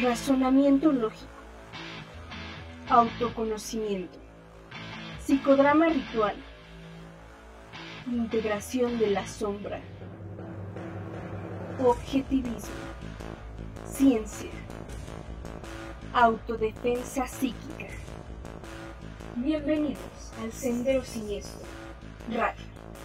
razonamiento lógico, autoconocimiento, psicodrama ritual, integración de la sombra, objetivismo, ciencia, autodefensa psíquica. Bienvenidos al Sendero Siniestro Radio.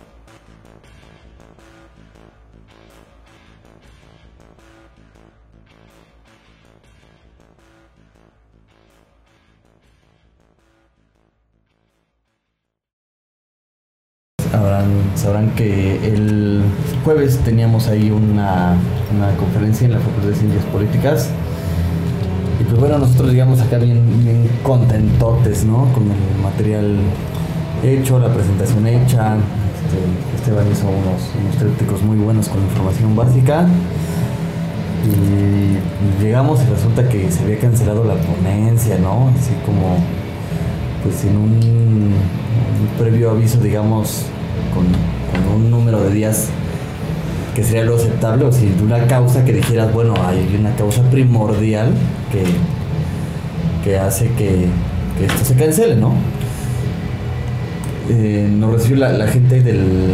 Sabrán que el jueves teníamos ahí una conferencia en la Facultad de Ciencias Políticas y pues bueno, nosotros llegamos acá bien contentotes, ¿no? Con el material hecho, la presentación hecha. Esteban hizo unos trípticos muy buenos con información básica y llegamos y resulta que se había cancelado la ponencia, ¿no? Así como pues sin un previo aviso, digamos, con un número de días que sería lo aceptable, o si de una causa que dijeras, bueno, hay una causa primordial que hace que esto se cancele, ¿no? Nos recibió la gente del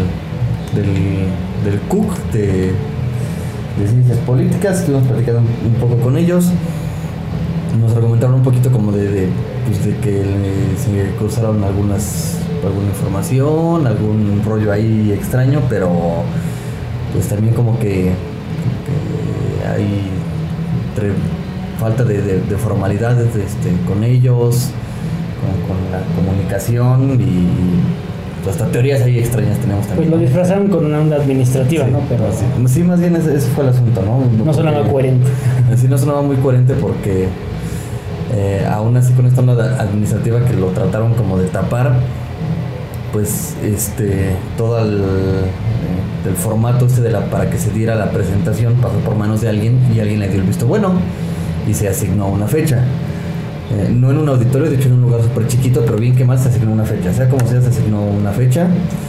CUC de Ciencias Políticas. Estuvimos platicando un poco con ellos, nos argumentaron un poquito como de que se cruzaron alguna información, algún rollo ahí extraño, pero pues también como que hay falta de formalidades con ellos, con la comunicación y pues, hasta teorías ahí extrañas tenemos también. Pues lo disfrazaron con una onda administrativa, sí, ¿no? Pero sí, más bien ese fue el asunto, ¿no? No sonaba coherente. Sí, no sonaba muy coherente porque aún así con esta onda administrativa que lo trataron como de tapar, pues todo el formato para que se diera la presentación pasó por manos de alguien y alguien le dio el visto bueno y se asignó una fecha. No en un auditorio, de hecho en un lugar súper chiquito, pero bien que mal se asignó una fecha. Sea como sea, se asignó una fecha.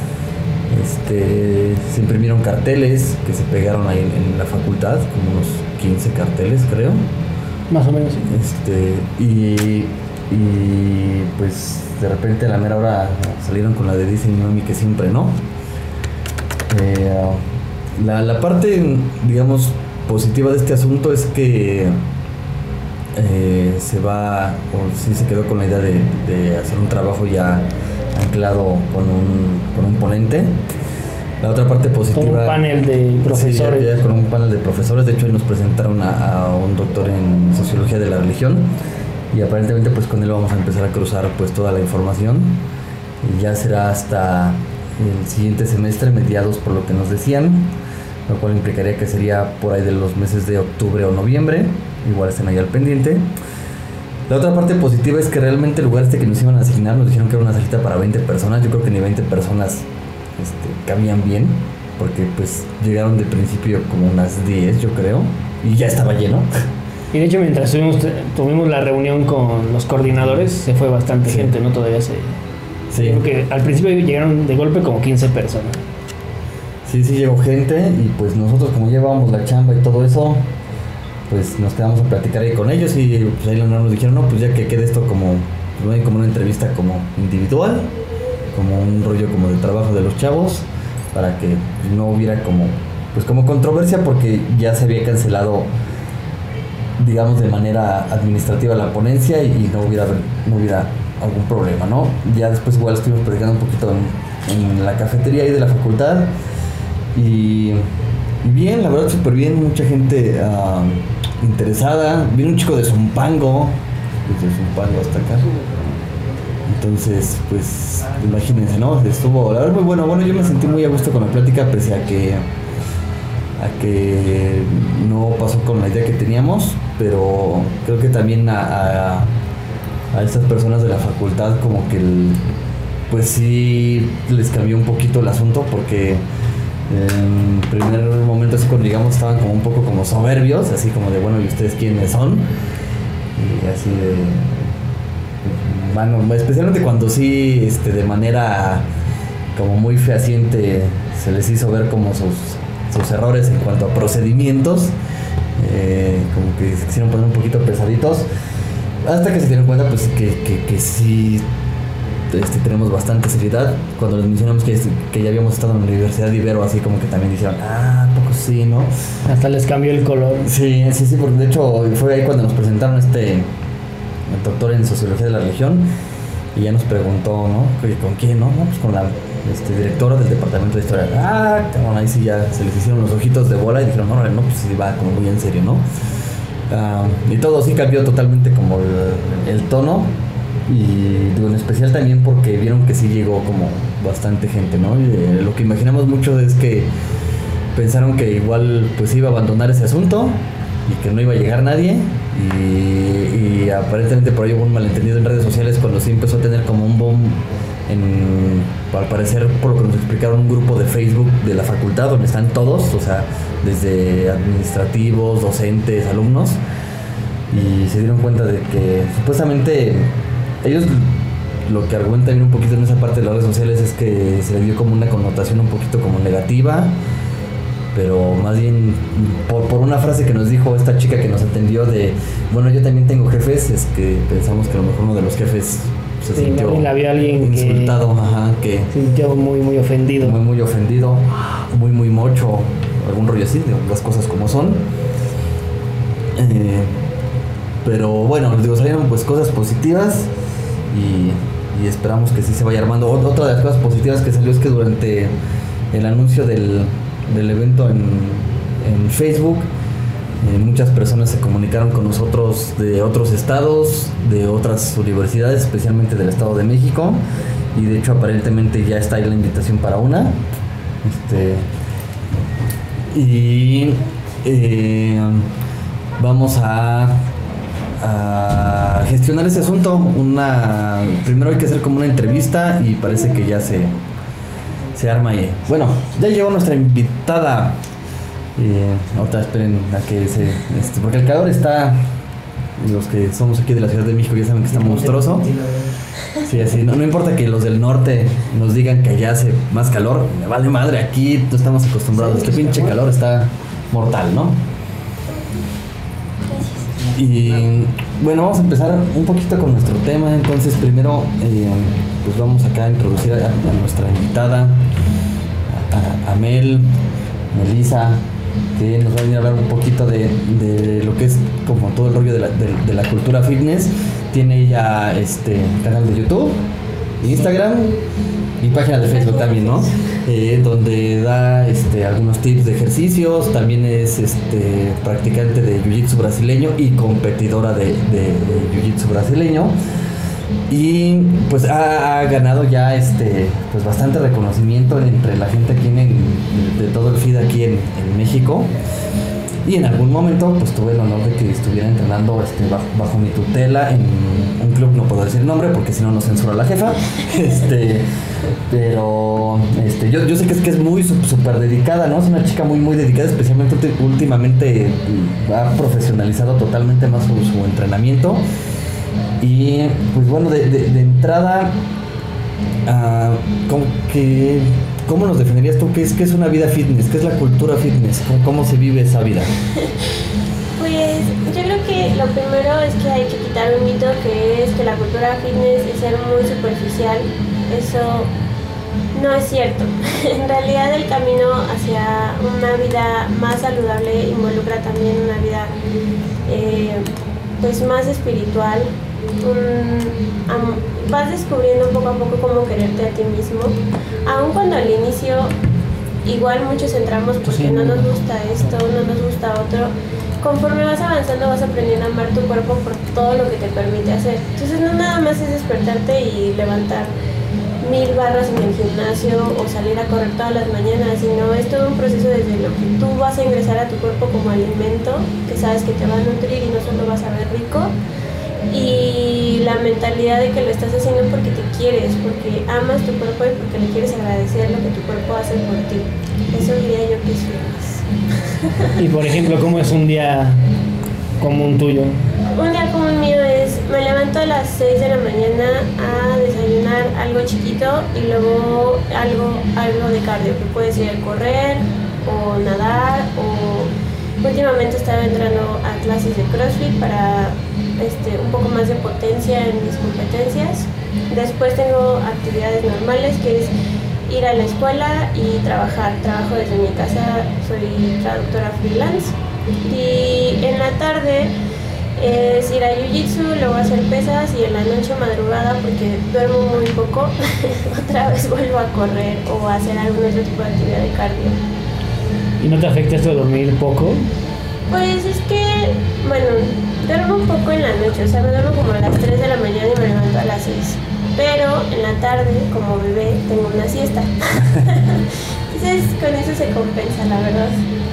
Se imprimieron carteles que se pegaron ahí en la facultad, como unos 15 carteles creo. Más o menos. Y pues de repente a la mera hora salieron con la de diseño y que siempre, ¿no? La parte, digamos, positiva de este asunto es que se quedó con la idea de hacer un trabajo ya anclado con un ponente. La otra parte positiva, con un panel de profesores. Sí, ya con un panel de profesores. De hecho, hoy nos presentaron a un doctor en Sociología de la Religión y aparentemente pues con él vamos a empezar a cruzar pues toda la información y ya será hasta el siguiente semestre, mediados por lo que nos decían, lo cual implicaría que sería por ahí de los meses de octubre o noviembre. Igual estén ahí al pendiente. La otra parte positiva es que realmente el lugar que nos iban a asignar, nos dijeron que era una salita para 20 personas. Yo creo que ni 20 personas cabían bien, porque pues llegaron de principio como unas 10, yo creo, y ya estaba lleno. Y de hecho mientras tuvimos la reunión con los coordinadores, se fue bastante gente, ¿no? Todavía sí. Creo que al principio llegaron de golpe como 15 personas. Sí llegó gente y pues nosotros como llevábamos la chamba y todo eso, pues nos quedamos a platicar ahí con ellos y pues ahí nos dijeron, no, pues ya que quede esto como una entrevista como individual, como un rollo como de trabajo de los chavos, para que no hubiera como controversia, porque ya se había cancelado, digamos, de manera administrativa la ponencia y no hubiera algún problema, ¿no? Ya después igual estuvimos platicando un poquito en la cafetería ahí de la facultad y bien, la verdad súper bien, mucha gente interesada. Vino un chico de Zumpango hasta acá. Entonces, pues, imagínense, ¿no? Estuvo, la verdad, muy bueno, yo me sentí muy a gusto con la plática, pese a que no pasó con la idea que teníamos, pero creo que también a estas personas de la facultad como que pues sí les cambió un poquito el asunto, porque en primer momento así cuando llegamos estaban como un poco como soberbios, así como de bueno, ¿y ustedes quiénes son? Y así de bueno, especialmente cuando sí de manera como muy fehaciente se les hizo ver como sus errores en cuanto a procedimientos. como que se quisieron poner un poquito pesaditos, hasta que se dieron cuenta pues que sí tenemos bastante seriedad. Cuando les mencionamos que ya habíamos estado en la Universidad de Ibero, así como que también dijeron, poco sí, ¿no? Hasta les cambió el color. Sí, porque de hecho fue ahí cuando nos presentaron el doctor en Sociología de la Religión, y ya nos preguntó, ¿no? ¿Con quién, no? Pues con la directora del Departamento de Historia. Cabrón, ahí sí ya se les hicieron los ojitos de bola y dijeron, no, pues sí va como muy en serio, ¿no? Y todo sí cambió totalmente como el tono. Y digo, en especial también porque vieron que sí llegó como bastante gente, ¿no? Y, lo que imaginamos mucho es que pensaron que igual pues iba a abandonar ese asunto y que no iba a llegar nadie, y aparentemente por ahí hubo un malentendido en redes sociales cuando sí empezó a tener como un boom al parecer, por lo que nos explicaron, un grupo de Facebook de la facultad donde están todos, o sea, desde administrativos, docentes, alumnos, y se dieron cuenta de que supuestamente ellos lo que argumentan un poquito en esa parte de las redes sociales es que se le dio como una connotación un poquito como negativa, pero más bien por una frase que nos dijo esta chica que nos atendió de, bueno, yo también tengo jefes, es que pensamos que a lo mejor uno de los jefes se sintió alguien insultado, que sintió muy ofendido. Muy ofendido, muy mocho, algún rollo así, las cosas como son. Pero bueno, les digo, salieron pues cosas positivas y esperamos que sí se vaya armando. Otra de las cosas positivas que salió es que durante el anuncio del evento en Facebook, muchas personas se comunicaron con nosotros de otros estados, de otras universidades, especialmente del Estado de México, y de hecho aparentemente ya está ahí la invitación para una. Vamos a gestionar ese asunto. Primero hay que hacer como una entrevista y parece que ya se arma ahí. Bueno, ya llegó nuestra invitada. Ahorita esperen a que porque el calor está, los que somos aquí de la Ciudad de México ya saben que está monstruoso. Sí, así, no importa que los del norte nos digan que allá hace más calor, me vale madre, aquí no estamos acostumbrados. Este pinche calor está mortal, ¿no? Y bueno, vamos a empezar un poquito con nuestro tema. Entonces primero pues vamos acá a introducir a nuestra invitada, a Melissa, que nos va a venir a hablar un poquito de lo que es como todo el rollo de la cultura fitness. Tiene ella canal de YouTube, Instagram y página de Facebook también, ¿no? Donde da algunos tips de ejercicios. También es practicante de jiu-jitsu brasileño y competidora de jiu-jitsu brasileño. Y pues ha ganado ya pues bastante reconocimiento entre la gente aquí de todo el FID aquí en México. Y en algún momento pues tuve el honor de que estuviera entrenando bajo mi tutela en un club, no puedo decir el nombre porque si no nos censura la jefa. Pero yo sé que es muy súper dedicada, ¿no? Es una chica muy dedicada, especialmente últimamente ha profesionalizado totalmente más su entrenamiento. Y pues bueno, de entrada, ¿cómo nos definirías tú? ¿Qué es una vida fitness? ¿Qué es la cultura fitness? ¿Cómo se vive esa vida? Pues yo creo que lo primero es que hay que quitar un mito, que es que la cultura fitness es ser muy superficial. Eso no es cierto. En realidad el camino hacia una vida más saludable involucra también una vida pues más espiritual. Vas descubriendo poco a poco cómo quererte a ti mismo, aun cuando al inicio igual muchos entramos porque no nos gusta esto, no nos gusta otro. Conforme vas avanzando vas aprendiendo a amar tu cuerpo por todo lo que te permite hacer. Entonces no nada más es despertarte y levantar 1000 barras en el gimnasio o salir a correr todas las mañanas, sino es todo un proceso desde lo que tú vas a ingresar a tu cuerpo como alimento, que sabes que te va a nutrir y no solo vas a ver rico, y la mentalidad de que lo estás haciendo porque te quieres, porque amas tu cuerpo y porque le quieres agradecer lo que tu cuerpo hace por ti. Eso diría yo que es fitness. Y por ejemplo, ¿cómo es un día común tuyo? Un día común mío es, me levanto a las 6 de la mañana a desayunar algo chiquito y luego algo de cardio, que puede ser correr o nadar o Últimamente estaba entrando a clases de CrossFit para un poco más de potencia en mis competencias. Después tengo actividades normales, que es ir a la escuela y trabajar. Trabajo desde mi casa, soy traductora freelance. Y en la tarde es ir a Jiu-Jitsu, luego hacer pesas, y en la noche madrugada, porque duermo muy poco, otra vez vuelvo a correr o a hacer algún otro tipo de actividad de cardio. ¿Y no te afecta esto de dormir poco? Pues es que, bueno, duermo un poco en la noche, o sea, me duermo como a las 3 de la mañana y me levanto a las 6. Pero en la tarde, como bebé, tengo una siesta. Entonces, con eso se compensa, la verdad.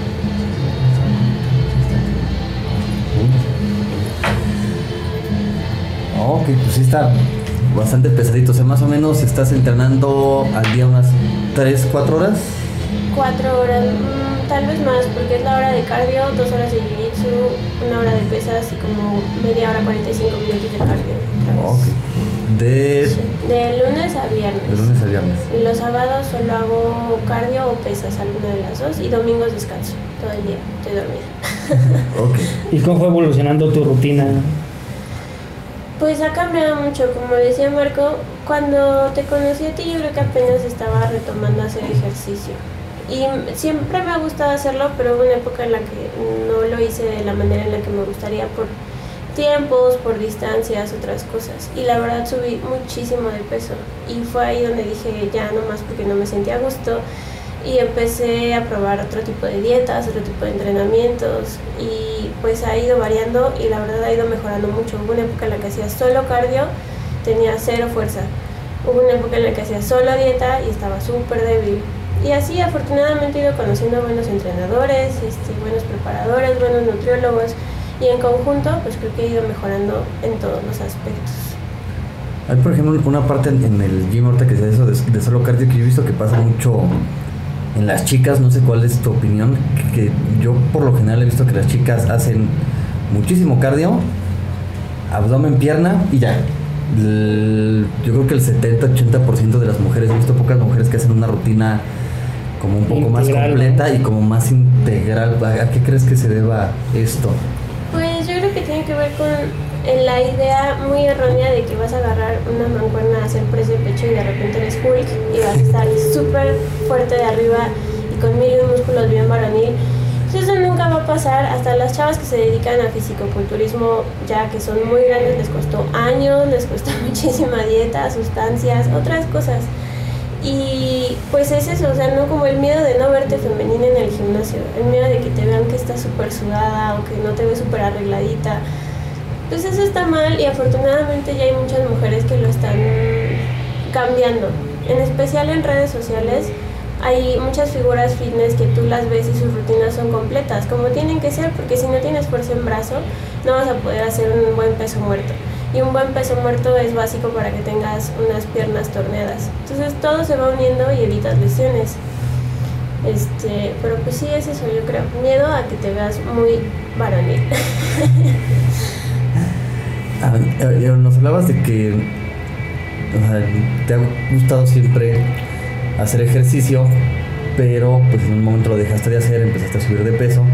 Ok, pues sí está bastante pesadito. O sea, más o menos estás entrenando al día unas 3-4 horas. 4 horas, tal vez más, porque es la hora de cardio, 2 horas de jiu-jitsu, 1 hora de pesas y como media hora, 45 minutos de cardio. Ok. De lunes a viernes. De lunes a viernes. Y los sábados solo hago cardio o pesas, alguna de las dos, y domingos descanso. Todo el día estoy dormida. Ok. ¿Y cómo fue evolucionando tu rutina? Pues ha cambiado mucho, como decía Marco, cuando te conocí a ti yo creo que apenas estaba retomando a hacer ejercicio. Y siempre me ha gustado hacerlo, pero hubo una época en la que no lo hice de la manera en la que me gustaría por tiempos, por distancias, otras cosas. Y la verdad subí muchísimo de peso. Y fue ahí donde dije ya no más, porque no me sentía a gusto. Y empecé a probar otro tipo de dietas, otro tipo de entrenamientos, y pues ha ido variando y la verdad ha ido mejorando mucho. Hubo una época en la que hacía solo cardio, tenía cero fuerza. Hubo una época en la que hacía solo dieta y estaba súper débil. Y así afortunadamente he ido conociendo buenos entrenadores, buenos preparadores, buenos nutriólogos, y en conjunto pues creo que he ido mejorando en todos los aspectos. Hay, por ejemplo, una parte en el gym ahorita que sea eso de solo cardio, que yo he visto que pasa mucho en las chicas. No sé cuál es tu opinión, que yo por lo general he visto que las chicas hacen muchísimo cardio, abdomen, pierna y ya. Yo creo que el 70-80% de las mujeres, he visto pocas mujeres que hacen una rutina como un poco integral, más completa, ¿no? Y como más integral. ¿A qué crees que se deba esto? Pues yo creo que tiene que ver con la idea muy errónea de que vas a agarrar una mancuerna a hacer press de pecho y de repente eres Hulk y vas a estar súper fuerte de arriba y con mil músculos bien varonil. Eso nunca va a pasar. Hasta las chavas que se dedican a fisicoculturismo, ya que son muy grandes, les costó años, les costó muchísima dieta, sustancias, otras cosas. Y pues es eso, o sea, no como el miedo de no verte femenina en el gimnasio, el miedo de que te vean que estás súper sudada o que no te ves súper arregladita. Pues eso está mal, y afortunadamente ya hay muchas mujeres que lo están cambiando. En especial en redes sociales hay muchas figuras fitness que tú las ves y sus rutinas son completas, como tienen que ser, porque si no tienes fuerza en brazo no vas a poder hacer un buen peso muerto. Y un buen peso muerto es básico para que tengas unas piernas torneadas. Entonces todo se va uniendo y evitas lesiones. Pero pues sí, es eso, yo creo. Miedo a que te veas muy varonil. Nos hablabas de que te ha gustado siempre hacer ejercicio, pero pues en un momento lo dejaste de hacer, empezaste a subir de peso.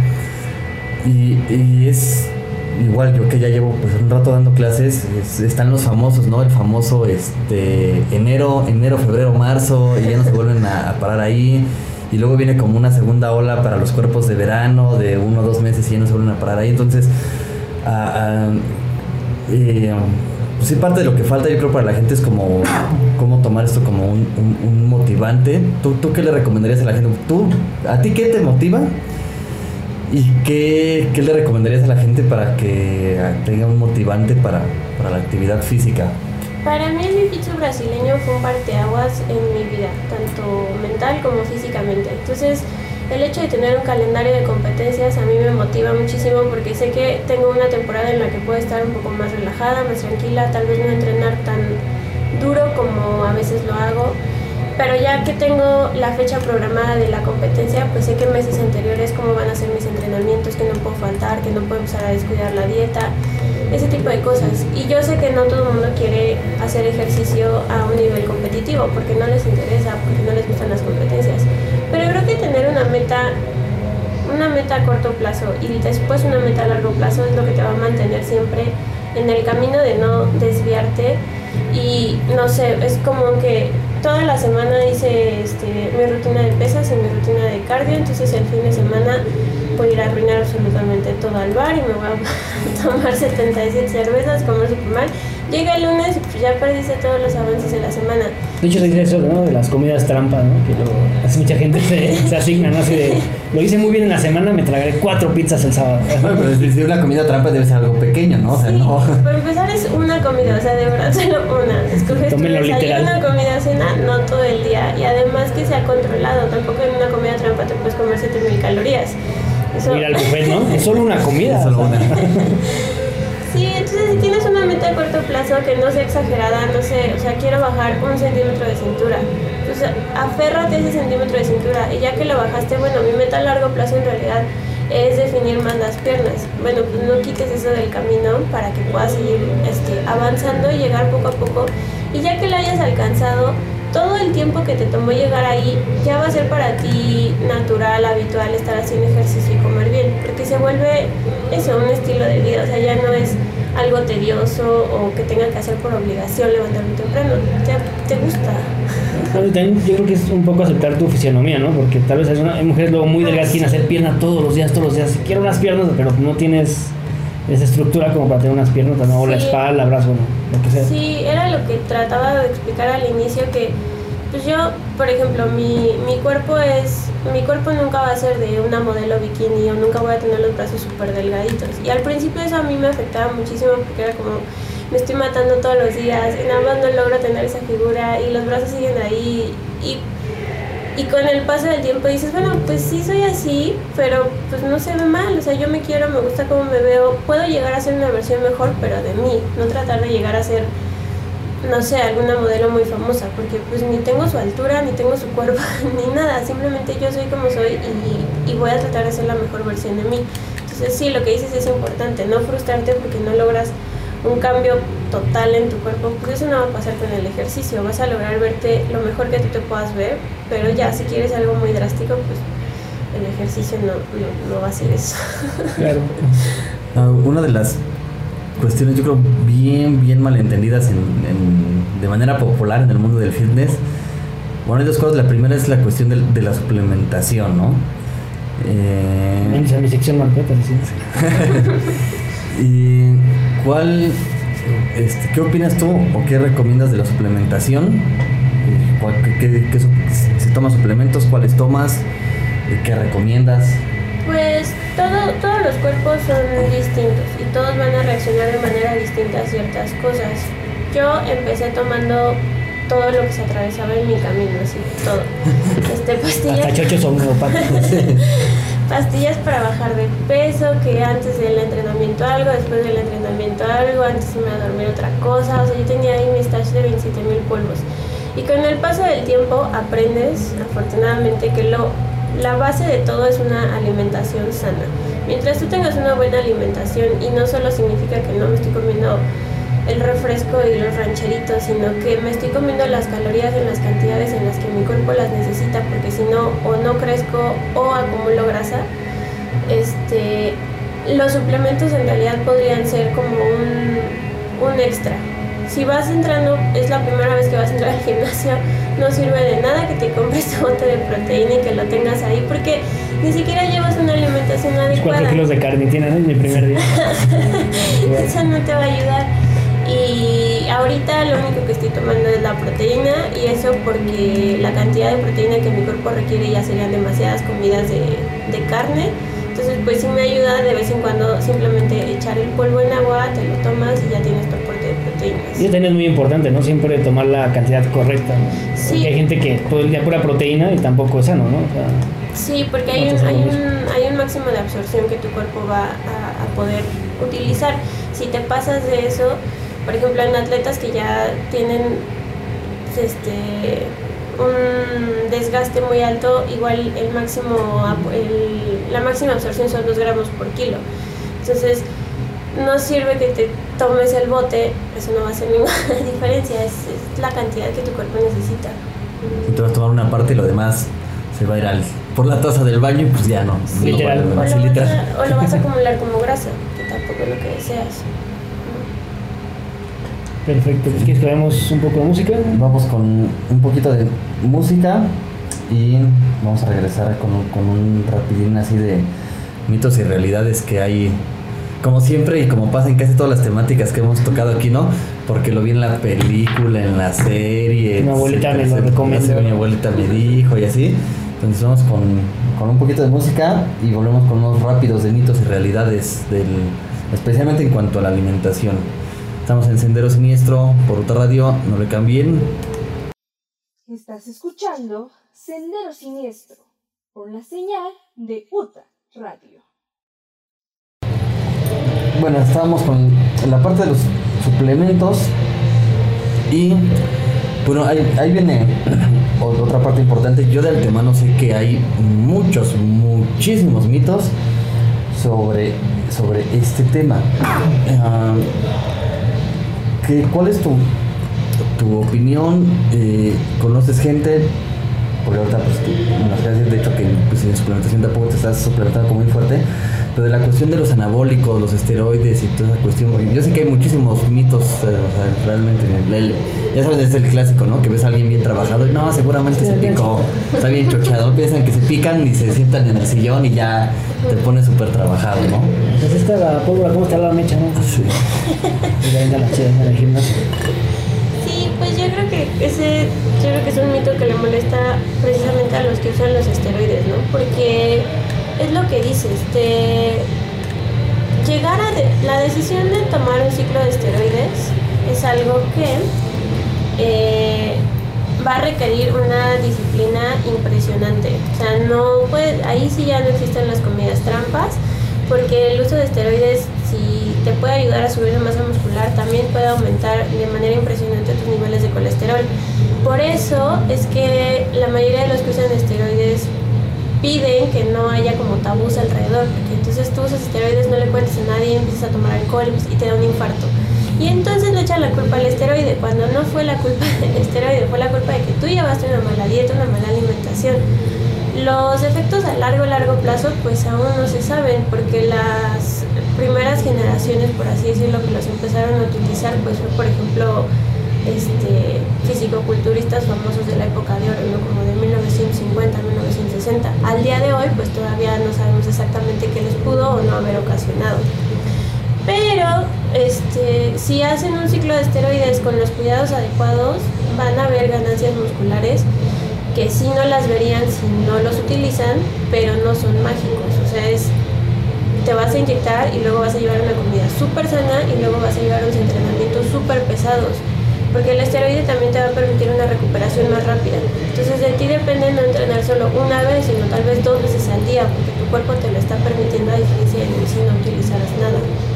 Y es igual, yo que ya llevo pues un rato dando clases, están los famosos, ¿no? El famoso enero, febrero, marzo, y ya no se vuelven a parar ahí. Y luego viene como una segunda ola para los cuerpos de verano, de 1 o 2 meses, y ya no se vuelven a parar ahí. Entonces, pues sí, parte de lo que falta, yo creo, para la gente es como tomar esto como un motivante. ¿Tú qué le recomendarías a la gente? ¿A ti qué te motiva? ¿Y qué le recomendarías a la gente para que tenga un motivante para la actividad física? Para mí el jiu-jitsu brasileño fue un parteaguas en mi vida, tanto mental como físicamente. Entonces, el hecho de tener un calendario de competencias a mí me motiva muchísimo, porque sé que tengo una temporada en la que puedo estar un poco más relajada, más tranquila, tal vez no entrenar tan duro como a veces lo hago, pero ya que tengo la fecha programada de la competencia, pues sé que meses anteriores cómo van a ser mis entrenamientos, que no puedo faltar, que no puedo empezar a descuidar la dieta, ese tipo de cosas. Y yo sé que no todo el mundo quiere hacer ejercicio a un nivel competitivo porque no les interesa, porque no les gustan las competencias, pero creo que tener una meta una meta a corto plazo y después una meta a largo plazo es lo que te va a mantener siempre en el camino de no desviarte. Y no sé, es como que toda la semana hice mi rutina de pesas y mi rutina de cardio, entonces el fin de semana voy a ir a arruinar absolutamente todo al bar y me voy a tomar 77 cervezas, comer súper mal. Llega el lunes y pues ya perdiste todos los avances de la semana. De hecho se dice eso, ¿no? De las comidas trampa, ¿no? Que así mucha gente se asigna, ¿no? Así de, lo hice muy bien en la semana, me tragaré 4 pizzas el sábado. Bueno, pero si una comida trampa debe ser algo pequeño, ¿no? O sea, sí, no. Para empezar es una comida, o sea, de verdad solo una. Escoges tu desayuno, comida, cena, no todo el día. Y además que sea controlado, tampoco en una comida trampa te puedes comer 7000 calorías. Eso... Ir al buffet, ¿no? Es solo una comida. Es solo una. Sí, entonces si tienes una meta a corto plazo que no sea exagerada, no sé, o sea, quiero bajar 1 centímetro de cintura, pues aférrate a ese centímetro de cintura y ya que lo bajaste, bueno, mi meta a largo plazo en realidad es definir más las piernas. Bueno, pues no quites eso del camino para que puedas seguir avanzando y llegar poco a poco, y ya que lo hayas alcanzado, todo el tiempo que te tomó llegar ahí ya va a ser para ti natural, habitual, estar haciendo ejercicio y comer bien, porque se vuelve eso, un estilo de vida, o sea, ya no es algo tedioso o que tenga que hacer por obligación levantarme temprano, ya te gusta. También yo creo que es un poco aceptar tu fisionomía, ¿no? Porque tal vez hay mujeres luego muy delgadas que quieren hacer pierna todos los días, quiero unas piernas, pero no tienes esa estructura como para tener unas piernas, ¿no? O la espalda, el brazo, ¿no? Lo que sea. Sí, era lo que trataba de explicar al inicio, que pues yo, por ejemplo, mi cuerpo nunca va a ser de una modelo bikini, o nunca voy a tener los brazos súper delgaditos, y al principio eso a mí me afectaba muchísimo porque era como, me estoy matando todos los días, y nada más no logro tener esa figura y los brazos siguen ahí, y con el paso del tiempo dices, bueno, pues sí soy así, pero pues no se ve mal, o sea, yo me quiero, me gusta cómo me veo, puedo llegar a ser una versión mejor, pero de mí, no tratar de llegar a ser, no sé, alguna modelo muy famosa, porque pues ni tengo su altura, ni tengo su cuerpo, ni nada, simplemente yo soy como soy y voy a tratar de ser la mejor versión de mí. Entonces sí, lo que dices es importante, no frustrarte porque no logras un cambio total en tu cuerpo, pues eso no va a pasar con el ejercicio, vas a lograr verte lo mejor que tú te puedas ver, pero ya si quieres algo muy drástico, pues el ejercicio no va a ser eso. Claro. Una de las cuestiones, yo creo, bien malentendidas de manera popular en el mundo del fitness, bueno, hay dos cosas. La primera es la cuestión de la suplementación, ¿no? Esa es mi sección marqueta, sí. ¿Y qué opinas tú o qué recomiendas de la suplementación? Si tomas suplementos, ¿cuáles tomas? ¿Qué recomiendas? Pues todos los cuerpos son distintos y todos van a reaccionar de manera distinta a ciertas cosas. Yo empecé tomando todo lo que se atravesaba en mi camino, así, todo. Pastillas. Hasta chochos homeopáticos. Pastillas para bajar de peso, que antes del entrenamiento algo, después del entrenamiento algo, antes de irme a dormir otra cosa. O sea, yo tenía ahí mi stash de 27,000 polvos. Y con el paso del tiempo aprendes, afortunadamente, que la base de todo es una alimentación sana. Mientras tú tengas una buena alimentación, y no solo significa que no me estoy comiendo el refresco y los rancheritos, sino que me estoy comiendo las calorías en las cantidades en las que mi cuerpo las necesita, porque si no, o no crezco o acumulo grasa. Los suplementos en realidad podrían ser como un extra. Si vas entrando, es la primera vez que vas a entrar al gimnasio, no sirve de nada que te compres tu bote de proteína y que lo tengas ahí, porque ni siquiera llevas una alimentación adecuada. 4 kilos de carnitina, ¿no? En mi primer día. Eso no te va a ayudar. Y ahorita lo único que estoy tomando es la proteína, y eso porque la cantidad de proteína que mi cuerpo requiere ya serían demasiadas comidas de carne. Entonces pues sí me ayuda de vez en cuando simplemente echar el polvo en agua, te lo tomas y ya tienes tu aporte de proteínas. Y eso también es muy importante, ¿no? Siempre tomar la cantidad correcta, ¿no? Sí. Porque hay gente que todo el día pura proteína y tampoco es sano, ¿no? O sea, sí, porque hay un máximo de absorción que tu cuerpo va a poder utilizar. Si te pasas de eso, por ejemplo, en atletas que ya tienen un desgaste muy alto, igual la máxima absorción son 2 gramos por kilo. Entonces no sirve que te tomes el bote, eso no va a hacer ninguna diferencia, es la cantidad que tu cuerpo necesita. Te vas a tomar una parte y lo demás se va a ir al por la taza del baño y pues ya no. Sí, Literal. o lo vas a acumular como grasa, que tampoco es lo que deseas. Perfecto, pues ¿quieres que veamos un poco de música? Vamos con un poquito de música y vamos a regresar con un rapidín así de mitos y realidades que hay, como siempre y como pasa en casi todas las temáticas que hemos tocado aquí, ¿no? Porque lo vi en la película, en la serie. Mi abuelita me lo recomendó. Mi abuelita me dijo y así. Entonces vamos con un poquito de música y volvemos con unos rápidos de mitos y realidades, especialmente en cuanto a la alimentación. Estamos en Sendero Siniestro por UTA Radio, no le cambien. Estás escuchando Sendero Siniestro por la señal de UTA Radio. Bueno, estábamos con la parte de los suplementos y bueno, ahí viene otra parte importante. Yo de antemano sé que hay muchísimos mitos sobre este tema. ¿Cuál es tu opinión? ¿Conoces gente? Porque ahorita pues tú nos has dicho que pues, en suplementación tampoco te estás suplementando como muy fuerte, pero de la cuestión de los anabólicos, los esteroides y toda esa cuestión, porque yo sé que hay muchísimos mitos, o sea, realmente, ya sabes, es el clásico, ¿no? Que ves a alguien bien trabajado y no, seguramente se picó, está bien chochado, piensan que se pican y se sientan en el sillón y ya te pones súper trabajado, ¿no? Pues esta la pólvora, ¿cómo está la mecha, no? Sí. Y la venga la chida en el gimnasio. Sí, pues yo creo que es un mito que le molesta precisamente a los que usan los esteroides, ¿no? Porque es lo que dices, la decisión de tomar un ciclo de esteroides es algo que va a requerir una disciplina impresionante. O sea, ahí sí ya no existen las comidas trampas, porque el uso de esteroides, si te puede ayudar a subir la masa muscular, también puede aumentar de manera impresionante tus niveles de colesterol. Por eso es que la mayoría de los que usan esteroides piden que no haya como tabús alrededor, porque entonces tú usas esteroides, no le cuentes a nadie, empiezas a tomar alcohol y te da un infarto. Y entonces le echan la culpa al esteroide, cuando no fue la culpa del esteroide, fue la culpa de que tú llevaste una mala dieta, una mala alimentación. Los efectos a largo plazo pues aún no se saben, porque las primeras generaciones, por así decirlo, que los empezaron a utilizar pues fue, por ejemplo, fisicoculturistas famosos de la época de oro, ¿no? Como de 1950 a 1960. Al día de hoy pues todavía no sabemos exactamente qué les pudo o no haber ocasionado. Pero si hacen un ciclo de esteroides con los cuidados adecuados, van a haber ganancias musculares que sí no las verían si no los utilizan, pero no son mágicos. O sea, te vas a inyectar y luego vas a llevar una comida súper sana y luego vas a llevar unos entrenamientos súper pesados, porque el esteroide también te va a permitir una recuperación más rápida. Entonces de ti depende no entrenar solo una vez, sino tal vez 2 veces al día, porque tu cuerpo te lo está permitiendo, a diferencia de si no utilizaras nada.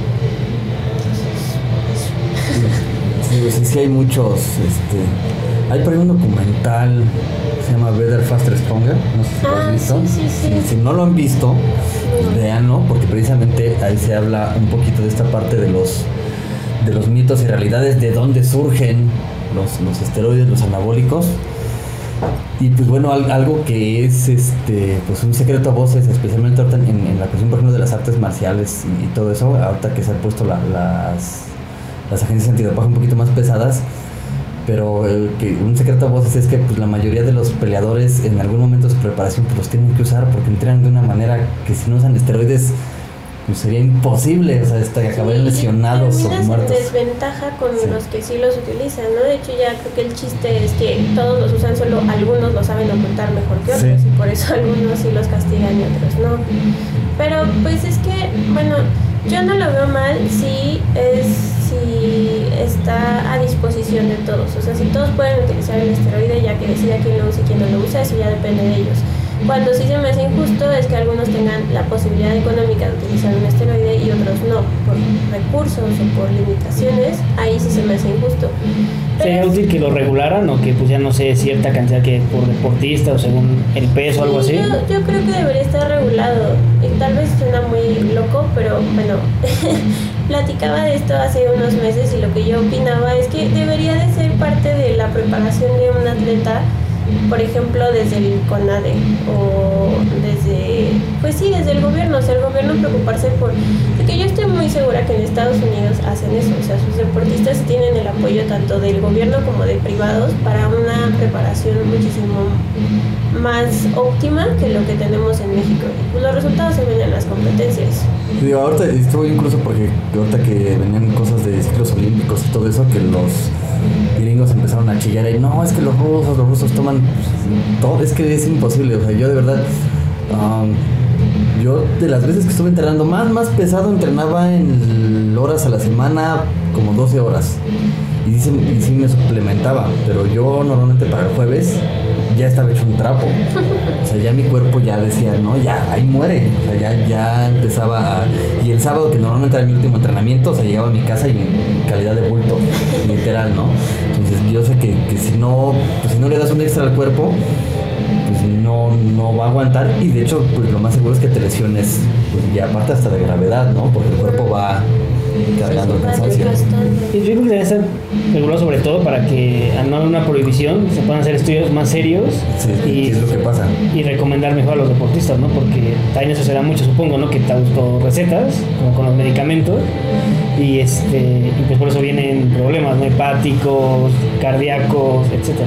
Sí, hay muchos, hay por ahí un documental que se llama Better, Faster, Stronger, no sé si lo has visto. Sí. Si no lo han visto, pues véanlo, porque precisamente ahí se habla un poquito de esta parte de los mitos y realidades, de dónde surgen los esteroides, los anabólicos. Y pues bueno, algo que es pues un secreto a voces, especialmente ahorita en la cuestión, por ejemplo, de las artes marciales y todo eso, ahorita que se han puesto las agencias antidopaje un poquito más pesadas, pero que un secreto a voces es que pues la mayoría de los peleadores en algún momento de su preparación pues los tienen que usar, porque entrenan de una manera que si no usan esteroides pues sería imposible, o sea, acabar lesionados o muertos. En desventaja con los que sí los utilizan, ¿no? De hecho ya creo que el chiste es que todos los usan, solo algunos lo saben ocultar mejor que otros, y por eso algunos sí los castigan y otros no. Pero pues es que, bueno, yo no lo veo mal si está a disposición de todos. O sea, si todos pueden utilizar el esteroide, ya que decida quién lo usa y quién no lo usa, eso ya depende de ellos. Cuando sí se me hace injusto es que algunos tengan la posibilidad económica de utilizar un esteroide y otros no, por recursos o por limitaciones. Ahí sí se me hace injusto. ¿Sería útil que lo regularan o que pues ya no sé, cierta cantidad que por deportista o según el peso o algo así? Yo creo que debería estar regulado, y tal vez suena muy loco, pero bueno, platicaba de esto hace unos meses y lo que yo opinaba es que debería de ser parte de la preparación de un atleta por ejemplo, desde el CONADE o desde el gobierno, o sea, el gobierno preocuparse porque yo estoy muy segura que en Estados Unidos hacen eso, o sea, sus deportistas tienen el apoyo tanto del gobierno como de privados para una preparación muchísimo más óptima que lo que tenemos en México. Los resultados se ven en las competencias. Digo, ahorita estuvo incluso porque ahorita que venían cosas de ciclos olímpicos y todo eso, que los gringos empezaron a chillar y no, es que los rusos toman todo, es que es imposible, o sea, yo de verdad, yo de las veces que estuve entrenando más pesado, entrenaba en horas a la semana, como 12 horas, y sí me suplementaba, pero yo normalmente para el jueves ya estaba hecho un trapo, o sea, ya mi cuerpo ya decía, no, ya, ahí muere, o sea, ya empezaba y el sábado, que normalmente era mi último entrenamiento, o sea, llegaba a mi casa y en calidad de bulto, literal, ¿no? Entonces yo sé que si no le das un extra al cuerpo, pues no va a aguantar, y de hecho, pues lo más seguro es que te lesiones, pues ya aparte hasta de gravedad, ¿no? Porque el cuerpo va cargando el cansancio. Y yo creo que debe ser regulado sobre todo para que al no haber una prohibición se puedan hacer estudios más serios, Sí, y es lo que pasa. Y recomendar mejor a los deportistas, ¿no? Porque también eso se da mucho, supongo, ¿no? Que te autorrecetas, como con los medicamentos, y pues por eso vienen problemas, ¿no? Hepáticos, cardíacos, etcétera.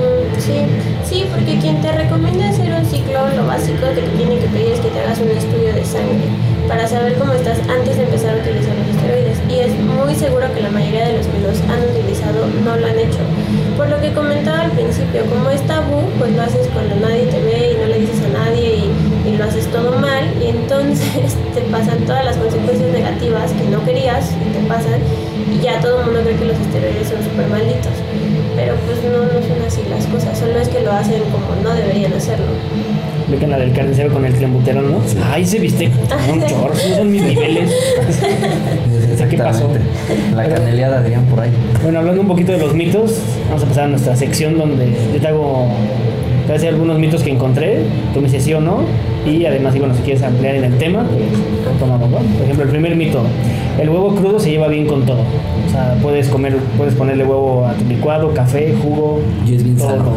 Sí, porque quien te recomienda hacer un ciclo, lo básico que te tiene que pedir es que te hagas un estudio de sangre para saber cómo estás antes de empezar a utilizar los esteroides, y es muy seguro que la mayoría de los que los han utilizado no lo han hecho. Por lo que comentaba al principio, como es tabú, pues lo haces cuando nadie te ve y no le dices a nadie, y lo haces todo mal, y entonces te pasan todas las consecuencias negativas que no querías y te pasan, y ya todo el mundo cree que los esteroides son súper malditos, pero pues no son así las cosas, solo es que lo hacen como no deberían hacerlo. Ve que la del carnicero con el clenbuterol, ¿no? Sí. Ay, ese bistec, un chorro, no son mis niveles. ¿Qué pasó? La caneleada dirían por ahí. Bueno, hablando un poquito de los mitos, vamos a pasar a nuestra sección donde yo te hago algunos mitos que encontré, tú me dices sí o no, y además, bueno, si quieres ampliar en el tema, pues tomamos, ¿no? Por ejemplo, el primer mito: el huevo crudo se lleva bien con todo. O sea, puedes ponerle huevo a tu licuado, café, jugo, y es bien todo. sano.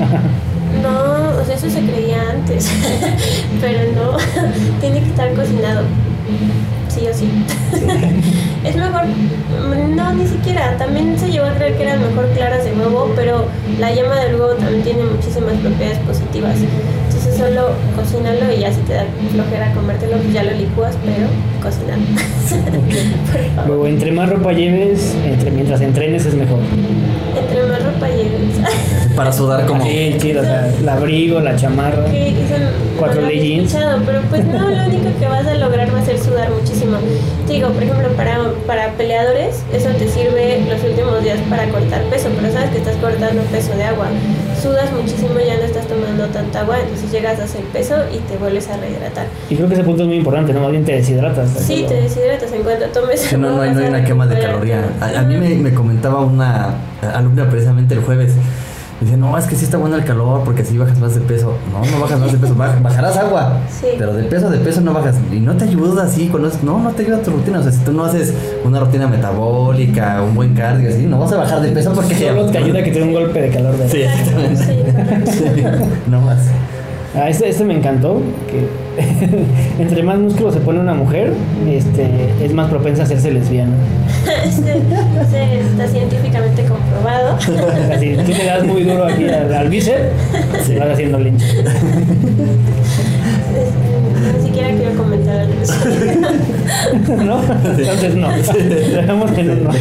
No, o sea, eso se creía antes, pero no, tiene que estar cocinado, sí o sí. Es mejor, no, ni siquiera, también se llevó a creer que eran mejor claras de huevo, pero la yema del huevo también tiene muchísimas propiedades positivas. Entonces solo cocínalo y ya si te da flojera comértelo, pues ya lo licúas, pero cocínalo. Luego, entre más ropa lleves, mientras entrenes es mejor. Entre más ropa lleves. Para sudar como... Sí, chido, o sea, el abrigo, la chamarra, 4 leggings. Pero pues no, lo único que vas a lograr va a ser sudar muchísimo. Te digo, por ejemplo, para peleadores, eso te sirve los últimos días para cortar peso, pero sabes que estás cortando peso de agua. Sudas muchísimo, ya no estás tomando tanta agua, entonces llegas a hacer peso y te vuelves a rehidratar. Y creo que ese punto es muy importante, ¿no? Más bien te deshidratas. Sí, te deshidratas en cuanto tomes agua. No hay una quema de caloría. A mí me comentaba una alumna precisamente el jueves. Dice, no, es que sí está bueno el calor porque así bajas más de peso. No bajas más de peso, bajarás agua. Sí. Pero de peso no bajas. Y no te ayuda así, no te ayuda tu rutina. O sea, si tú no haces una rutina metabólica, un buen cardio, así, no vas a bajar de peso porque... Solo te ayuda a que te dé un golpe de calor. Sí, exactamente. Sí. No más. Este me encantó, que entre más músculo se pone una mujer, es más propensa a hacerse lesbiana. Está científicamente comprobado. Así, tú le das muy duro aquí al bíceps, se va haciendo lincha. Ni siquiera quiero comentar algo. ¿No? Entonces no. Dejamos en un no.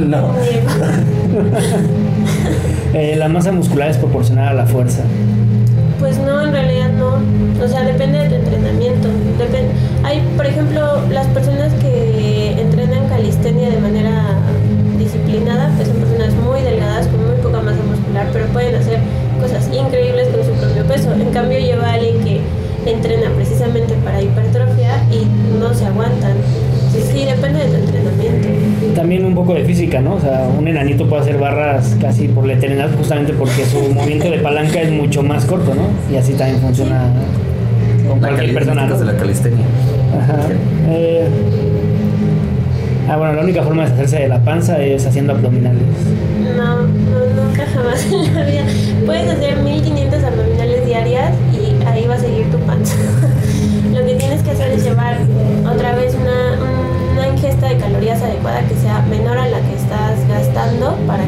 La masa muscular es proporcional a la fuerza. Pues no, en realidad no. O sea, depende de tu entrenamiento. Hay, por ejemplo, las personas que entrenan calistenia de manera disciplinada, pues son personas muy delgadas con muy poca masa muscular, pero pueden hacer cosas increíbles con su propio peso. En cambio, lleva a alguien que entrena precisamente para hipertrofia y no se aguantan. Sí, depende de tu entrenamiento. También un poco de física, ¿no? O sea, un enanito puede hacer barras casi por la eternidad justamente porque su movimiento de palanca es mucho más corto, ¿no? Y así también funciona con cualquier persona, ¿no? De la calistenia. Ajá. Bueno, la única forma de deshacerse de la panza es haciendo abdominales. No, nunca jamás en la vida. Puedes hacer 1500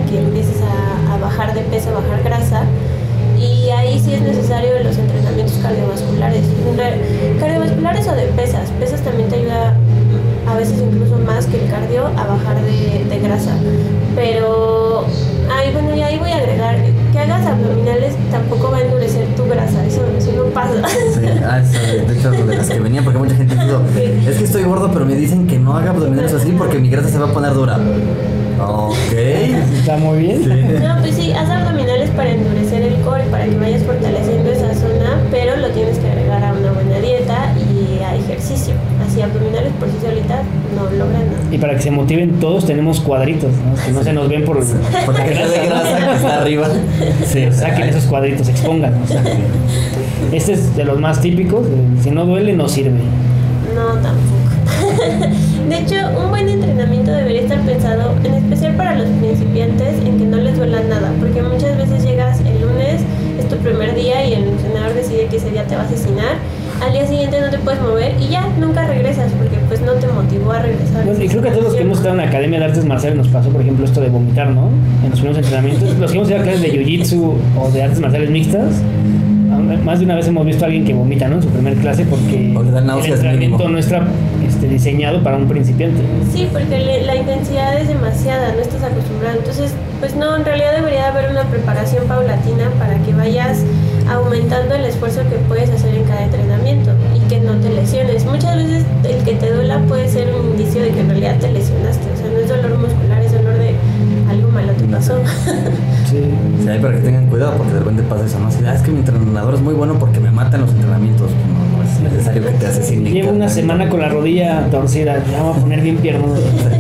que empieces a bajar de peso, a bajar grasa. Y ahí sí es necesario los entrenamientos cardiovasculares. Cardiovasculares o de pesas. Pesas también te ayuda a veces incluso más que el cardio a bajar de grasa. Pero bueno, y ahí voy a agregar que hagas abdominales tampoco va a endurecer tu grasa. Eso no pasa. Sí, eso, de hecho, de las que venía, porque mucha gente dijo, es que estoy gordo, pero me dicen que no haga abdominales así porque mi grasa se va a poner dura. Ok. Está muy bien. Sí. No, pues sí, haz abdominales para endurecer el core, para que vayas fortaleciendo esa zona, pero lo tienes que agregar a una buena dieta y a ejercicio. Así abdominales por sí solitas no logran nada. Y para que se motiven todos tenemos cuadritos, ¿no? Que no se nos ven por Porque la de grasa que está arriba. Sí, saquen esos cuadritos, expongan. O sea, este es de los más típicos. Si no duele, no sirve. No, tampoco. De hecho, un buen entrenamiento debería estar pensado, en especial para los principiantes, en que no les duela nada, porque muchas veces llegas el lunes, es tu primer día y el entrenador decide que ese día te va a asesinar, al día siguiente no te puedes mover y ya, nunca regresas, porque pues no te motivó a regresar. Bueno, y creo que a todos los que hemos estado en la Academia de Artes Marciales nos pasó, por ejemplo, esto de vomitar, ¿no? En los primeros entrenamientos, los que hemos ido a clases de Jiu-Jitsu o de artes marciales mixtas, más de una vez hemos visto a alguien que vomita, ¿no? En su primer clase porque O le dan el náuseas entrenamiento mínimo. no está diseñado para un principiante. Sí, porque la intensidad es demasiada, no estás acostumbrado. Entonces, pues no, en realidad debería haber una preparación paulatina para que vayas aumentando el esfuerzo que puedes hacer en cada entrenamiento y que no te lesiones. Muchas veces el que te duela puede ser un indicio de que en realidad te lesionaste. O sea, no es dolor muscular, es dolor de algo malo te pasó. Sí. Sí, hay para que tengan cuidado porque de repente pasa eso, ¿no? Así, es que mi entrenador es muy bueno porque me matan los entrenamientos. No es necesario que te asesinen. Llevo una semana con la rodilla torcida, ya voy a poner bien piernudo.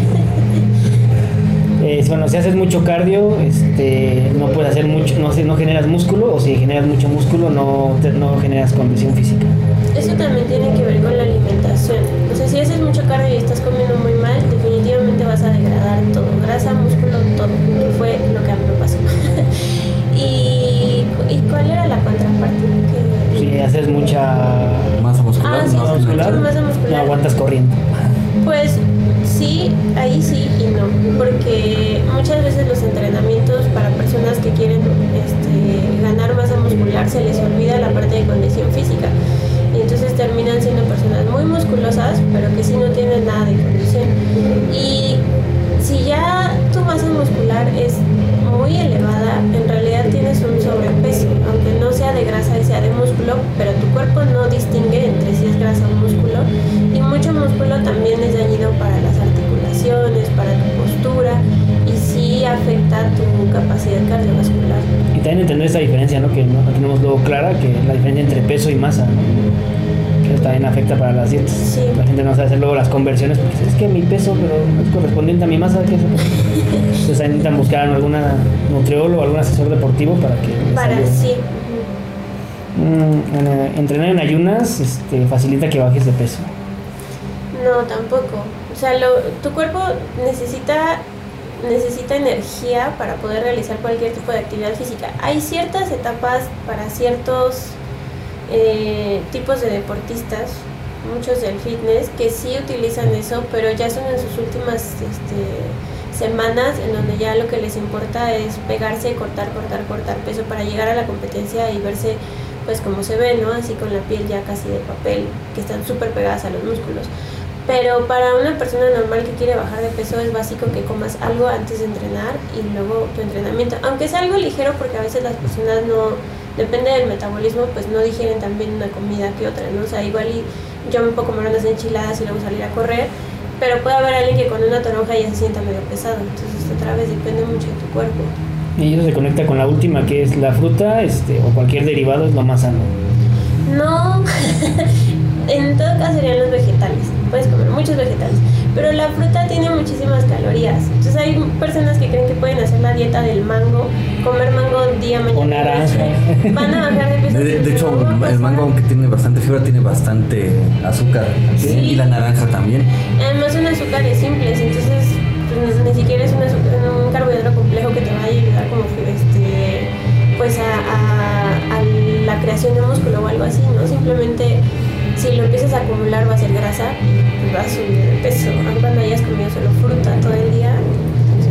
Bueno, si haces mucho cardio, no puedes hacer mucho, no generas músculo, o si generas mucho músculo, no generas condición física. Eso también tiene que ver con la alimentación. O sea, si haces mucho cardio y estás comiendo muy mal, definitivamente vas a degradar todo, grasa, músculo, todo, que fue lo que a mí me pasó. ¿Y cuál era la contraparte? Si haces mucha Masa muscular, sí, no, muscular, masa muscular. no aguantas corriendo. Pues sí, ahí sí y no, porque muchas veces los entrenamientos para personas que quieren ganar masa muscular se les olvida la parte de condición física y entonces terminan siendo personas muy musculosas pero que sí no tienen nada de condición. Y si ya tu masa muscular es muy elevada, en realidad tienes un sobrepeso, aunque no sea de grasa y sea de músculo, pero tu cuerpo no distingue entre si es grasa o músculo, y mucho músculo también es dañino para las articulaciones, para tu postura, y sí afecta tu capacidad cardiovascular. Y también entender esa diferencia, ¿no? Que no tenemos luego clara, que la diferencia entre peso y masa, ¿no? Que eso también afecta para las dietas. Sí. La gente no sabe hacer luego las conversiones porque dice, es que mi peso, pero no es correspondiente a mi masa. ¿Qué es eso? Entonces ahí necesitan buscar a alguna nutriólogo o algún asesor deportivo para que les Para ayude. sí. Entrenar en ayunas facilita que bajes de peso. No, tampoco. O sea, tu cuerpo necesita energía para poder realizar cualquier tipo de actividad física. Hay ciertas etapas para ciertos tipos de deportistas, muchos del fitness, que sí utilizan eso, pero ya son en sus últimas semanas en donde ya lo que les importa es pegarse, cortar peso para llegar a la competencia y verse pues como se ve, ¿no? Así con la piel ya casi de papel, que están súper pegadas a los músculos. Pero para una persona normal que quiere bajar de peso es básico que comas algo antes de entrenar y luego tu entrenamiento, aunque sea algo ligero, porque a veces las personas no, depende del metabolismo, pues no digieren tan bien una comida que otra, ¿no? O sea, igual y yo me puedo comer unas enchiladas y luego salir a correr, pero puede haber alguien que con una toronja ya se sienta medio pesado, entonces otra vez depende mucho de tu cuerpo. Y eso se conecta con la última, que es la fruta o cualquier derivado es lo más sano. No, en todo caso serían los vegetales, puedes comer muchos vegetales, pero la fruta tiene muchísimas calorías, entonces hay personas que creen que pueden hacer la dieta del mango, comer mango día, mañana, O naranja. noche, van a bajar de peso. De hecho, el mango, aunque tiene bastante fibra, tiene bastante azúcar. Sí. Y la naranja también. Además son azúcares simples, entonces pues, ni siquiera es un carbohidrato complejo que te va a ayudar como pues a la creación de músculo o algo así, ¿no? Simplemente si lo empiezas a acumular va a ser grasa y pues, vas a subir de peso, aun cuando hayas comido solo fruta todo el día, entonces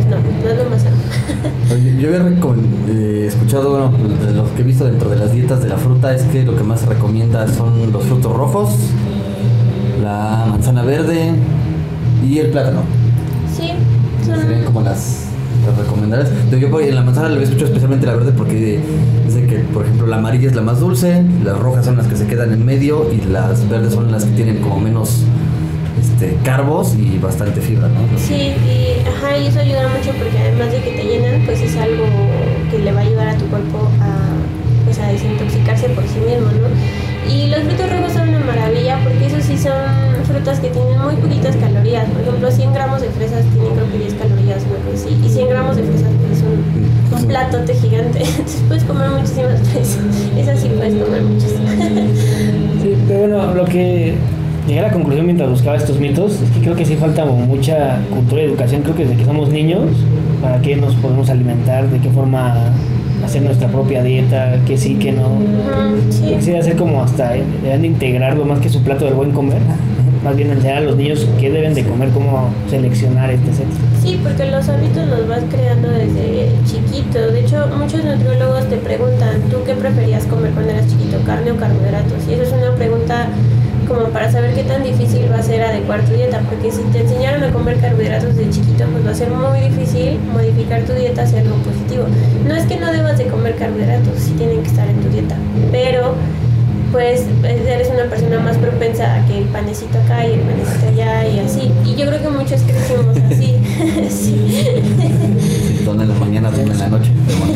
no es lo más sano. Yo había escuchado, bueno, de lo que he visto dentro de las dietas de la fruta es que lo que más se recomienda son los frutos rojos, la manzana verde y el plátano. Sí, Serían como las recomendadas. Yo en la manzana le escucho especialmente la verde porque dice que, por ejemplo, la amarilla es la más dulce, las rojas son las que se quedan en medio y las verdes son las que tienen como menos carbos y bastante fibra, ¿no? sí, y eso ayuda mucho porque además de que te llenan, pues es algo que le va a ayudar a tu cuerpo a desintoxicarse por sí mismo, ¿no? Y los frutos rojos son una maravilla porque esos sí son frutas que tienen muy poquitas calorías. Por ejemplo, 100 gramos de fresas tienen creo que 10 calorías, una cosa así. Y 100 gramos de fresas pues, es un platote gigante. Entonces puedes comer muchísimas fresas. Esas sí puedes comer muchas. Sí, pero bueno, lo que llegué a la conclusión mientras buscaba estos mitos es que creo que sí falta mucha cultura y educación. Creo que desde que somos niños, para qué nos podemos alimentar, de qué forma hacer nuestra propia dieta, que sí, que no. Sí. Sí, hacer como hasta deben de integrarlo más que su plato del buen comer. Más bien enseñar a los niños qué deben de comer, cómo seleccionar etc. Sí, porque los hábitos los vas creando desde chiquito. De hecho, muchos nutriólogos te preguntan, ¿tú qué preferías comer cuando eras chiquito, carne o carbohidratos? Y eso es una pregunta como para saber qué tan difícil va a ser adecuar tu dieta, porque si te enseñaron a comer carbohidratos de chiquito, pues va a ser muy difícil modificar tu dieta hacia algo positivo. No es que no debas de comer carbohidratos, sí tienen que estar en tu dieta, pero pues eres una persona más propensa a que el panecito acá y el panecito allá y así. Y yo creo que muchos crecimos así. Sí. Una en la mañana, una en la noche.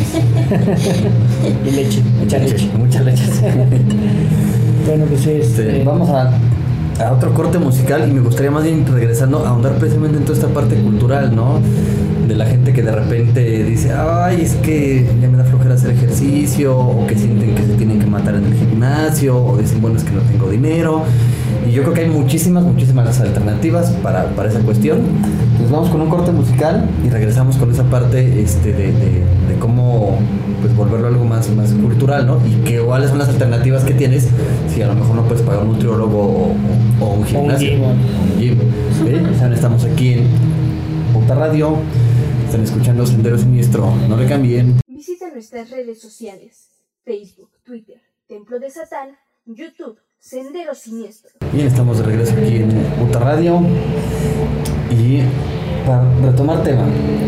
Y leche, mucha leche. Mucha leche. Bueno, pues vamos a otro corte musical y me gustaría más bien regresando a ahondar precisamente en toda esta parte cultural, ¿no? De la gente que de repente dice, ay, es que ya me da flojera hacer ejercicio, o que sienten que se tienen que matar en el gimnasio, o dicen, bueno, es que no tengo dinero. Y yo creo que hay muchísimas alternativas para esa cuestión. Entonces vamos con un corte musical y regresamos con esa parte de cómo pues volverlo algo más cultural, ¿no? Y que cuáles son las alternativas que tienes si a lo mejor no puedes pagar un nutriólogo o un gimnasio. Un gym. ¿Sí? Estamos aquí en Uta Radio. Están escuchando Sendero Siniestro. No le cambien. Visita nuestras redes sociales: Facebook, Twitter, Templo de Satán, YouTube, Sendero Siniestro. Bien, estamos de regreso aquí en Uta Radio. Y para retomar tema,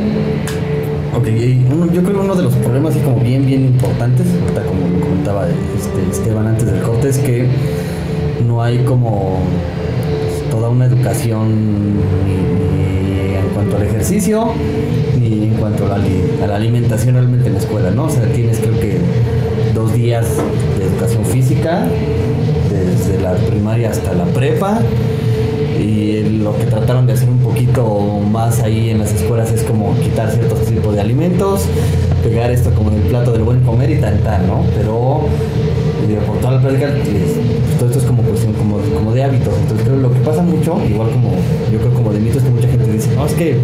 yo creo que uno de los problemas así como bien importantes, ahorita como lo comentaba Esteban antes del corte, es que no hay como toda una educación ni en cuanto al ejercicio ni en cuanto a la alimentación realmente en la escuela, ¿no? O sea, tienes creo que 2 días de educación física desde la primaria hasta la prepa. Y lo que trataron de hacer un poquito más ahí en las escuelas es como quitar ciertos tipos de alimentos, pegar esto como en el plato del buen comer y tal, ¿no? Pero por toda la plática, pues, todo esto es como cuestión como de hábitos. Entonces creo que lo que pasa mucho, igual como yo creo como de mito, es que mucha gente dice, no, es que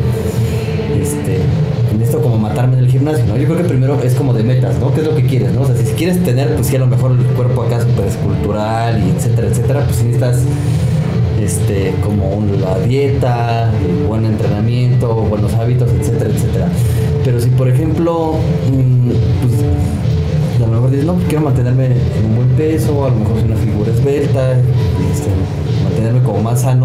en esto como matarme en el gimnasio, ¿no? Yo creo que primero es como de metas, ¿no? ¿Qué es lo que quieres, no? O sea, si quieres tener, pues sí, a lo mejor el cuerpo acá súper escultural y etcétera, pues si necesitas como la dieta, el buen entrenamiento, buenos hábitos, etcétera. Pero si por ejemplo, pues a lo mejor dices, no, pues quiero mantenerme en un buen peso, a lo mejor una figura esbelta, mantenerme como más sano,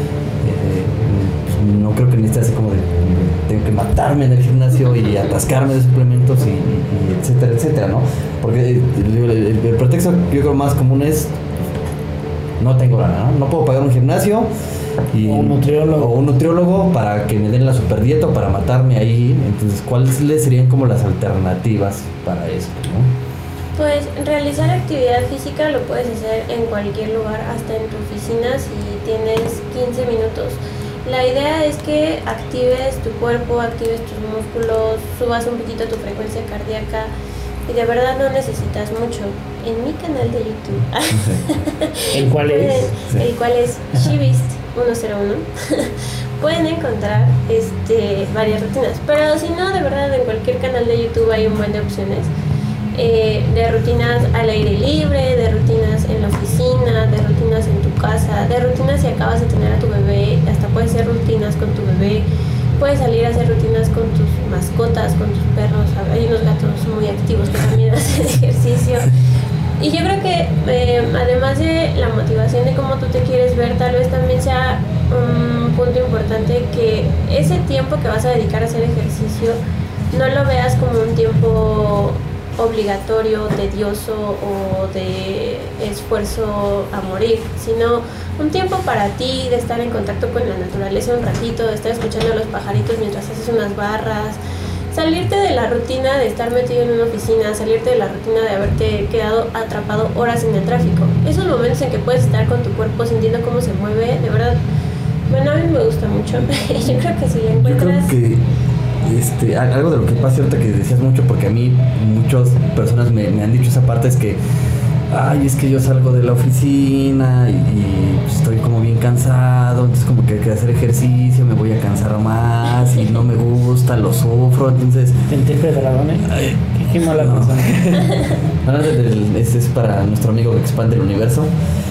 pues no creo que necesites así como de tengo que matarme en el gimnasio y atascarme de suplementos y etcétera, ¿no? Porque el pretexto yo creo más común es no tengo lana, ¿no? No puedo pagar un gimnasio o un nutriólogo para que me den la super dieta para matarme ahí. Entonces, ¿cuáles serían como las alternativas para eso, no? Pues realizar actividad física lo puedes hacer en cualquier lugar, hasta en tu oficina si tienes 15 minutos. La idea es que actives tu cuerpo, actives tus músculos, subas un poquito tu frecuencia cardíaca. Y de verdad no necesitas mucho. En mi canal de YouTube. ¿El cuál es? El cual es Shibist 101. Pueden encontrar varias rutinas. Pero si no, de verdad, en cualquier canal de YouTube hay un buen de opciones. De rutinas al aire libre, de rutinas en la oficina, de rutinas en tu casa, de rutinas si acabas de tener a tu bebé, hasta puede ser rutinas con tu bebé. puedes salir a hacer rutinas con tus mascotas, con tus perros. Hay unos gatos muy activos que también hacen ejercicio. Y yo creo que además de la motivación de cómo tú te quieres ver, tal vez también sea un punto importante que ese tiempo que vas a dedicar a hacer ejercicio no lo veas como un tiempo obligatorio, tedioso o de esfuerzo a morir, sino un tiempo para ti de estar en contacto con la naturaleza un ratito, de estar escuchando a los pajaritos mientras haces unas barras, salirte de la rutina de estar metido en una oficina, salirte de la rutina de haberte quedado atrapado horas en el tráfico. Esos momentos en que puedes estar con tu cuerpo sintiendo cómo se mueve, de verdad, bueno, a mí me gusta mucho. Yo creo que si le encuentras... Yo creo que algo de lo que pasa ahorita que decías mucho, porque a mí muchas personas me han dicho esa parte, es que ay, es que yo salgo de la oficina y pues, estoy como bien cansado, entonces como que hay que hacer ejercicio, me voy a cansar más y no me gusta, lo sufro, entonces... Te interpretaron, ¿eh? Qué mala persona. Bueno, ese es para nuestro amigo que expande el universo,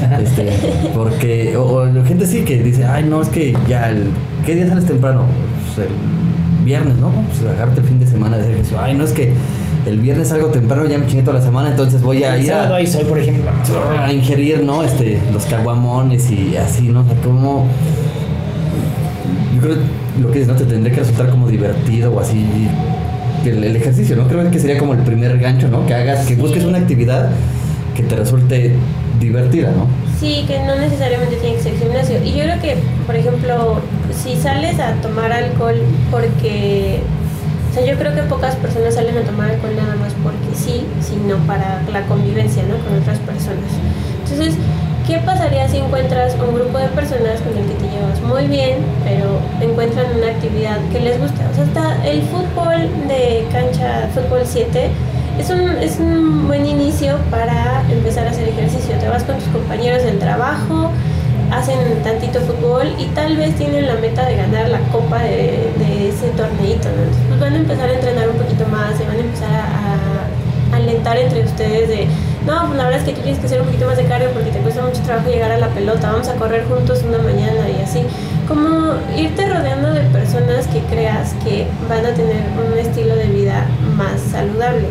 porque, o gente sí que dice, ay no, es que ya, ¿qué día sales temprano? Pues el viernes, ¿no? Pues agárrate el fin de semana de hacer ejercicio, ay no, es que el viernes salgo temprano, ya me chingué toda la semana, entonces voy a ir a soy, por ejemplo, a ingerir, ¿no? Los caguamones y así, ¿no? O sea, como... Yo creo que lo que dices, ¿no? Te tendría que resultar como divertido o así el ejercicio, ¿no? Creo que sería como el primer gancho, ¿no? Que hagas, que busques una actividad que te resulte divertida, ¿no? Sí, que no necesariamente tiene que ser gimnasio. Y yo creo que, por ejemplo, si sales a tomar alcohol porque... O sea, yo creo que pocas personas salen a tomar alcohol nada más porque sí, sino para la convivencia, ¿no? Con otras personas. Entonces, ¿qué pasaría si encuentras un grupo de personas con el que te llevas muy bien, pero encuentran una actividad que les gusta? O sea, hasta el fútbol de cancha, fútbol 7, es un buen inicio para empezar a hacer ejercicio. Te vas con tus compañeros del trabajo, hacen tantito fútbol y tal vez tienen la meta de ganar la copa de ese torneito, ¿no? Entonces, pues van a empezar a entrenar un poquito más, se van a empezar a alentar entre ustedes de, no, pues la verdad es que tú tienes que hacer un poquito más de cardio porque te cuesta mucho trabajo llegar a la pelota, vamos a correr juntos una mañana y así. Como irte rodeando de personas que creas que van a tener un estilo de vida más saludable.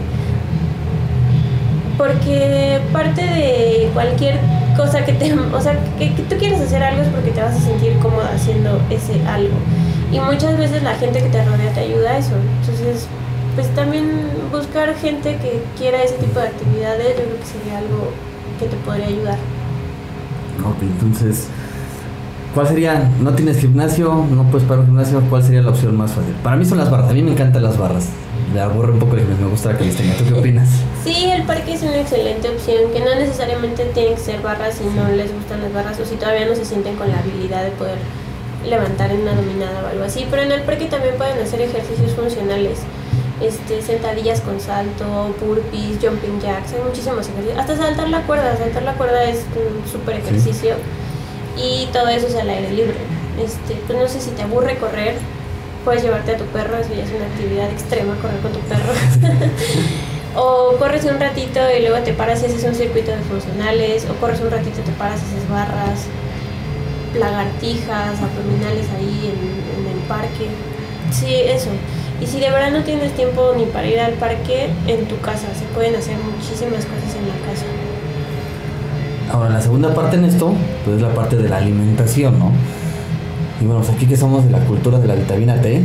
Porque parte de cualquier cosa que tú quieras hacer algo es porque te vas a sentir cómoda haciendo ese algo. Y muchas veces la gente que te rodea te ayuda a eso. Entonces, pues también buscar gente que quiera ese tipo de actividades, yo creo que sería algo que te podría ayudar. Ok, entonces, ¿cuál sería? No tienes gimnasio, no puedes pagar un gimnasio, ¿cuál sería la opción más fácil? Para mí son las barras, a mí me encantan las barras. Le aburre un poco el gimnasio, me gusta la calistenia. ¿Tú qué opinas? Sí, el parque es una excelente opción, que no necesariamente tienen que ser barras si no les gustan las barras o si todavía no se sienten con la habilidad de poder levantar en una dominada o algo así, pero en el parque también pueden hacer ejercicios funcionales, sentadillas con salto, burpees, jumping jacks, hay muchísimos ejercicios, hasta saltar la cuerda es un súper ejercicio y todo eso es al aire libre. Pues no sé si te aburre correr, puedes llevarte a tu perro, eso ya es una actividad extrema, correr con tu perro. O corres un ratito y luego te paras y haces un circuito de funcionales, o corres un ratito y te paras y haces barras, lagartijas, abdominales ahí en el parque. Sí, eso. Y si de verdad no tienes tiempo ni para ir al parque, en tu casa se pueden hacer muchísimas cosas en la casa. Ahora, la segunda parte en esto, pues es la parte de la alimentación, ¿no? Y bueno, pues aquí que somos de la cultura de la vitamina T,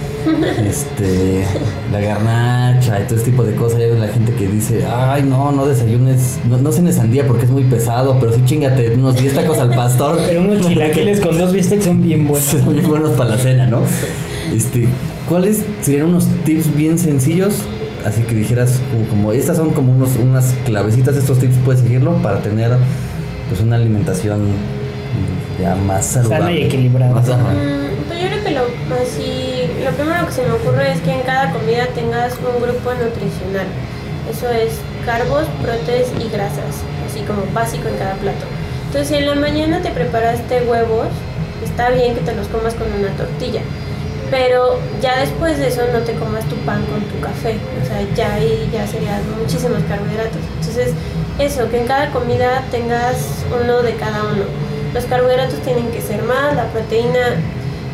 la garnacha y todo este tipo de cosas, hay la gente que dice, ay no desayunes, no cenes sandía porque es muy pesado, pero sí chingate unos 10 tacos al pastor. Pero unos chilaquiles con 2 bistecs son bien buenos. Son bien buenos para la cena, ¿no? ¿Cuáles serían unos tips bien sencillos? Así que dijeras, como estas son como unas clavecitas, estos tips puedes seguirlo para tener pues una alimentación ya más saludable, sana y equilibrada. Pues yo creo que lo primero que se me ocurre es que en cada comida tengas un grupo nutricional. Eso es carbos, proteínas y grasas, así como básico en cada plato. Entonces, si en la mañana te preparaste huevos, está bien que te los comas con una tortilla, pero ya después de eso no te comas tu pan con tu café, o sea, ya ahí ya serían muchísimos carbohidratos. Entonces, eso, que en cada comida tengas uno de cada uno. Los carbohidratos tienen que ser más, la proteína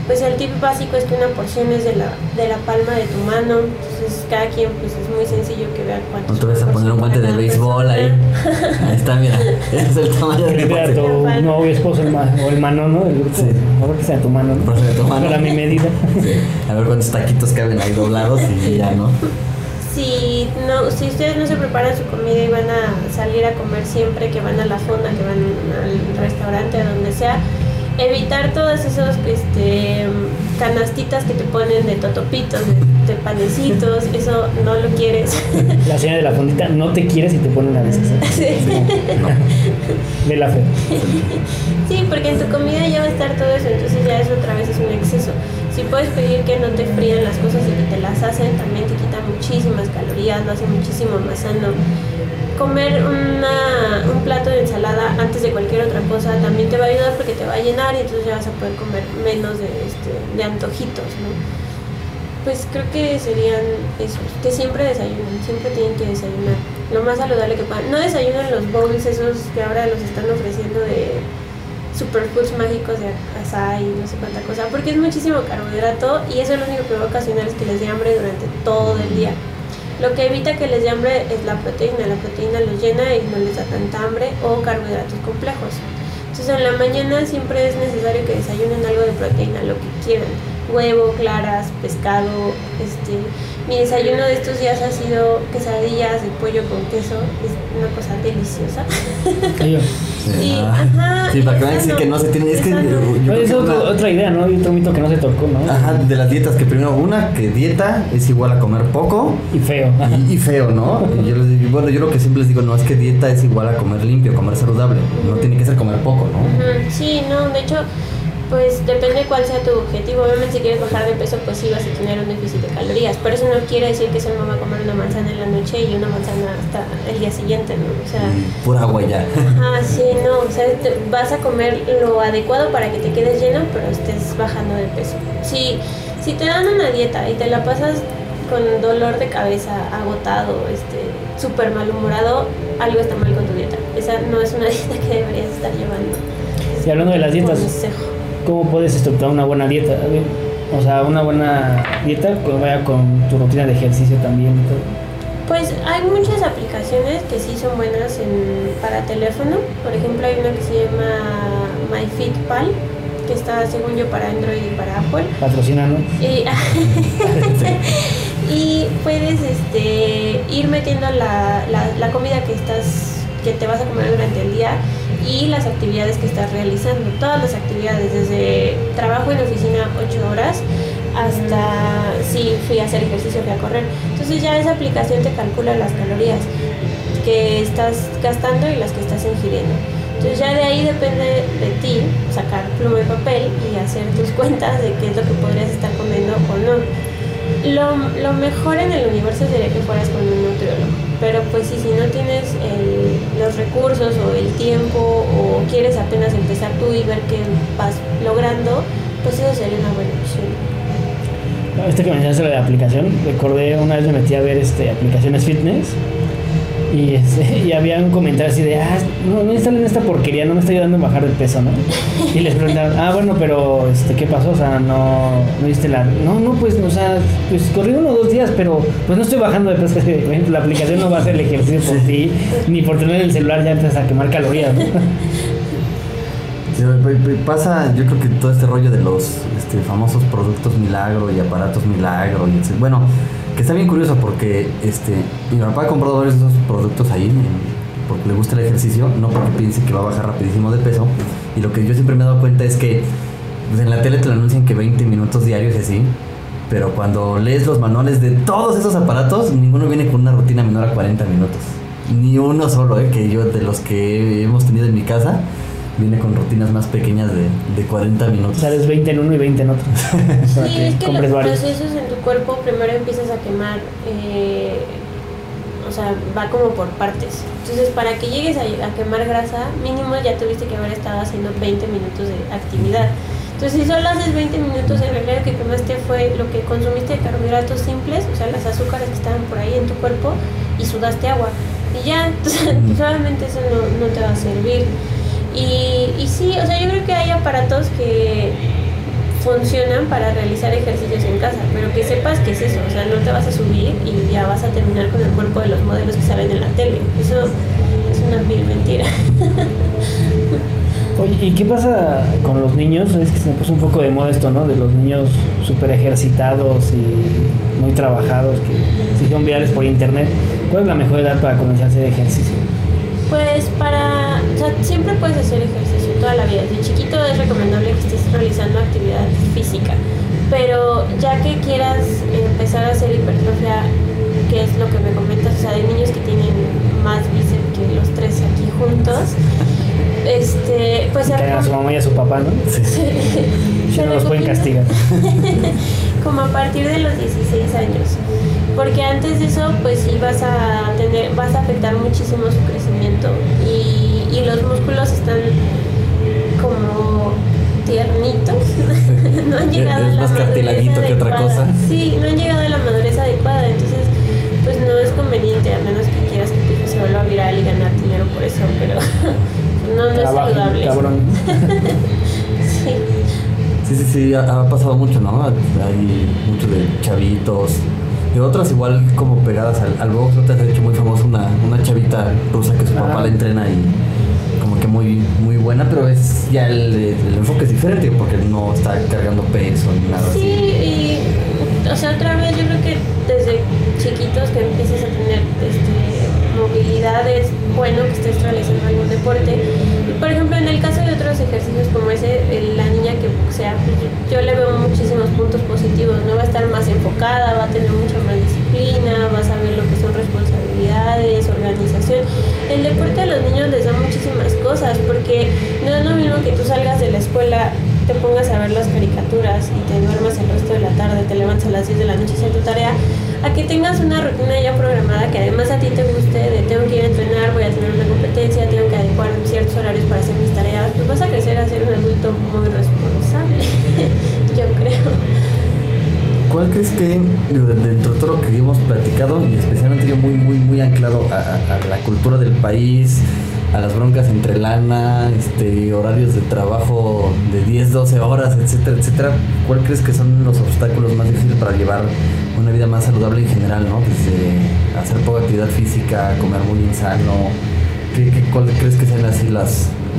pues el tip básico es que una porción es de la palma de tu mano, entonces cada quien pues es muy sencillo que vea cuánto. No te vas a poner un guante de béisbol ahí. Ahí está, mira, ese es el tamaño de Que sea tu novio, esposo o el mano, ¿no? El grupo. Sí. A ver que sea tu mano, ¿no? Por ser tu mano. Para mi medida. Sí. A ver cuántos taquitos caben ahí doblados y ya, ¿no? Si ustedes no se preparan su comida y van a salir a comer siempre, que van a la fonda, que van al restaurante, a donde sea, evitar todos esos canastitas que te ponen de totopitos, de panecitos, eso no lo quieres. La señora de la fondita no te quiere si te ponen a veces. Sí. No. De la fe. Sí, porque en tu comida ya va a estar todo eso, entonces ya eso otra vez es un exceso. Si puedes pedir que no te frían las cosas y que te las hacen, también te quita muchísimas calorías, lo hace muchísimo más sano. Comer un plato de ensalada antes de cualquier otra cosa también te va a ayudar porque te va a llenar y entonces ya vas a poder comer menos de antojitos, ¿no? Pues creo que serían esos, que siempre desayunen, siempre tienen que desayunar, lo más saludable que puedan. No desayunen los bowls esos que ahora los están ofreciendo de superfoods mágicos de açaí y no sé cuánta cosa, porque es muchísimo carbohidrato y eso lo único que va a ocasionar es que les dé hambre durante todo el día. Lo que evita que les dé hambre es la proteína los llena y no les da tanta hambre, o carbohidratos complejos. Entonces en la mañana siempre es necesario que desayunen algo de proteína, lo que quieran, huevo, claras, pescado. Mi desayuno de estos días ha sido quesadillas de pollo con queso, es una cosa deliciosa. Y, ajá, sí, para que van a decir que no se tiene, es que es otra idea, ¿no? Y otro mito que no se tocó, ¿no? Ajá, de las dietas, que primero que dieta es igual a comer poco y feo. Y feo, ¿no? Y yo les digo, bueno, yo lo que siempre les digo, no, es que dieta es igual a comer limpio, comer saludable, no tiene que ser comer poco, ¿no? Sí, no, de hecho, pues depende cuál sea tu objetivo. Obviamente si quieres bajar de peso, pues sí vas a tener un déficit de calorías, pero eso no quiere decir que solo va a comer una manzana en la noche y una manzana hasta el día siguiente, ¿no? O sea, pura agua ya. Sí, no, o sea, vas a comer lo adecuado para que te quedes lleno, pero estés bajando de peso. Si te dan una dieta y te la pasas con dolor de cabeza, agotado, súper malhumorado, algo está mal con tu dieta. Esa no es una dieta que deberías estar llevando. Y hablando de las dietas, ¿cómo puedes estructurar una buena dieta? O sea, una buena dieta pues vaya con tu rutina de ejercicio también y todo. Pues hay muchas aplicaciones que sí son buenas para teléfono. Por ejemplo, hay una que se llama MyFitPal, que está, según yo, para Android y para Apple. Patrocínanos. Y puedes ir metiendo la comida que te vas a comer durante el día y las actividades que estás realizando. Todas las actividades, desde trabajo en oficina 8 horas hasta si fui a hacer ejercicio, fui a correr. Entonces ya esa aplicación te calcula las calorías que estás gastando y las que estás ingiriendo. Entonces ya de ahí depende de ti sacar pluma y papel y hacer tus cuentas de qué es lo que podrías estar comiendo o no. Lo mejor en el universo sería que fueras con un nutriólogo, pero pues si no tienes los recursos o el tiempo o quieres apenas empezar tú y ver qué vas logrando, pues eso sería una buena opción. Que mencionaste lo de la aplicación, recordé una vez me metí a ver aplicaciones fitness y había un comentario así de no instalen esta porquería, no me está ayudando a bajar de peso, ¿no? Y les preguntaron, bueno, pero ¿qué pasó? O sea, no viste pues, o sea, pues corrí 1 o 2 días, pero pues no estoy bajando de peso. Por ejemplo, la aplicación no va a hacer el ejercicio por ti, ni por tener el celular ya empiezas a quemar calorías, ¿no? Pasa, yo creo que todo este rollo de los famosos productos milagro y aparatos milagro y bueno, que está bien curioso porque mi papá ha comprado varios de esos productos ahí porque le gusta el ejercicio, no porque piense que va a bajar rapidísimo de peso. Y lo que yo siempre me he dado cuenta es que pues en la tele te lo anuncian que 20 minutos diarios y así, pero cuando lees los manuales de todos esos aparatos, ninguno viene con una rutina menor a 40 minutos, ni uno solo, que yo de los que hemos tenido en mi casa viene con rutinas más pequeñas de 40 minutos. Sales 20 en uno y 20 en otro. Sí, es que los procesos en tu cuerpo primero empiezas a quemar, o sea, va como por partes. Entonces, para que llegues a quemar grasa, mínimo ya tuviste que haber estado haciendo 20 minutos de actividad. Entonces, si solo haces 20 minutos, en realidad lo que quemaste fue lo que consumiste de carbohidratos simples, o sea, las azúcares que estaban por ahí en tu cuerpo, y sudaste agua. Y ya, entonces, solamente eso no te va a servir. Y sí, o sea, yo creo que hay aparatos que funcionan para realizar ejercicios en casa, pero que sepas que es eso, o sea, no te vas a subir y ya vas a terminar con el cuerpo de los modelos que salen en la tele. Eso es una vil mentira. Oye, ¿y qué pasa con los niños? Es que se me puso un poco de moda esto, ¿no? De los niños súper ejercitados y muy trabajados que se hicieron virales por internet. ¿Cuál es la mejor edad para comenzar a hacer ejercicio? Pues o sea, siempre puedes hacer ejercicio toda la vida. Desde chiquito es recomendable que estés realizando actividad física, pero ya que quieras empezar a hacer hipertrofia, que es lo que me comentas, o sea, de niños que tienen más bíceps que los tres aquí juntos, pues que a su mamá y a su papá, ¿no? Sí. Si no los pueden castigar. Como a partir de los 16 años, porque antes de eso pues sí vas a afectar muchísimo su crecimiento y los músculos están como tiernitos. No han llegado a la más cartilaguito que otra cosa. Sí, no han llegado a la madurez adecuada, entonces pues no es conveniente, a menos que quieras que tu hijo se vuelva viral y ganar dinero por eso, pero no es saludable. Cabrón. Sí. Ha pasado mucho, ¿no? Hay mucho de chavitos y otras igual como pegadas al box. No te has hecho muy famosa una chavita rusa que su papá la entrena y como que muy, muy buena, pero es ya el enfoque es diferente porque no está cargando peso ni nada así. Sí, y o sea, otra vez yo creo que desde chiquitos que empieces a tener movilidad es bueno que estés realizando algún deporte. Y, por ejemplo, en el caso de otros ejercicios como ese, la niña que boxea, yo le veo muchísimos puntos positivos, ¿no? Va a estar más enfocada, va a tener mucha más disciplina, va a saber lo que son responsabilidades, organización. El deporte a los niños les da muchísimas cosas, porque no es lo mismo que tú salgas de la escuela, te pongas a ver las caricaturas y te duermas el resto de la tarde, te levantas a las 10 de la noche a hacer tu tarea, a que tengas una rutina ya programada que además a ti te guste, de tengo que ir a entrenar, voy a tener una competencia, tengo que adecuar ciertos horarios para hacer mis tareas, pues vas a crecer a ser un adulto muy responsable, yo creo. ¿Cuál crees que dentro de todo lo que hemos platicado, y especialmente yo muy anclado a la cultura del país, a las broncas entre lana, horarios de trabajo de 10, 12 horas, etcétera, ¿cuál crees que son los obstáculos más difíciles para llevar una vida más saludable en general, ¿no? Desde hacer poca actividad física, comer muy insano, ¿cuál crees que sean así lo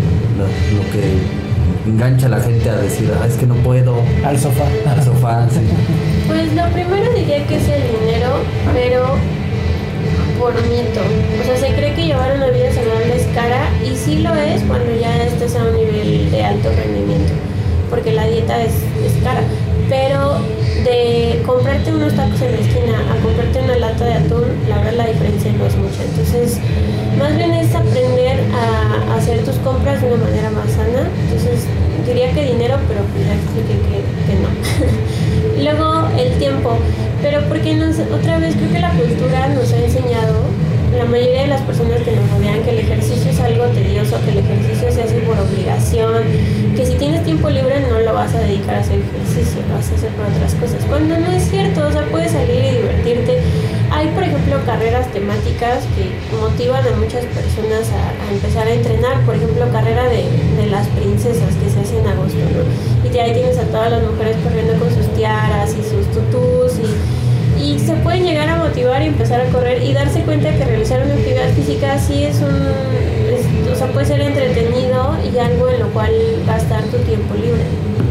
que engancha a la gente a decir, es que no puedo? Al sofá, sí. Pues lo primero diría que es el dinero, pero por mito. O sea, se cree que llevar una vida saludable es cara, y sí lo es cuando ya estés a un nivel de alto rendimiento, porque la dieta es cara. Pero de comprarte unos tacos en la esquina a comprarte una lata de atún, la verdad la diferencia no es mucha. Entonces, más bien es aprender a hacer tus compras de una manera más sana. Entonces, diría que dinero, pero pues ya expliqué que no. Luego, el tiempo. Pero porque otra vez creo que la cultura nos ha enseñado, la mayoría de las personas que nos rodean, que el ejercicio es algo tedioso, que el ejercicio se hace por obligación, que si tienes tiempo libre no lo vas a dedicar a hacer ejercicio, lo vas a hacer por otras cosas, cuando no es cierto. O sea, puedes salir y divertirte. Hay, por ejemplo, carreras temáticas que motivan a muchas personas a empezar a entrenar. Por ejemplo, carrera de las princesas que se hace en agosto, ¿no? Y ahí tienes a todas las mujeres corriendo con sus tiaras y sus tutús y se pueden llegar a motivar y empezar a correr y darse cuenta que realizar una actividad física sí o sea, puede ser entretenido y algo en lo cual gastar tu tiempo libre.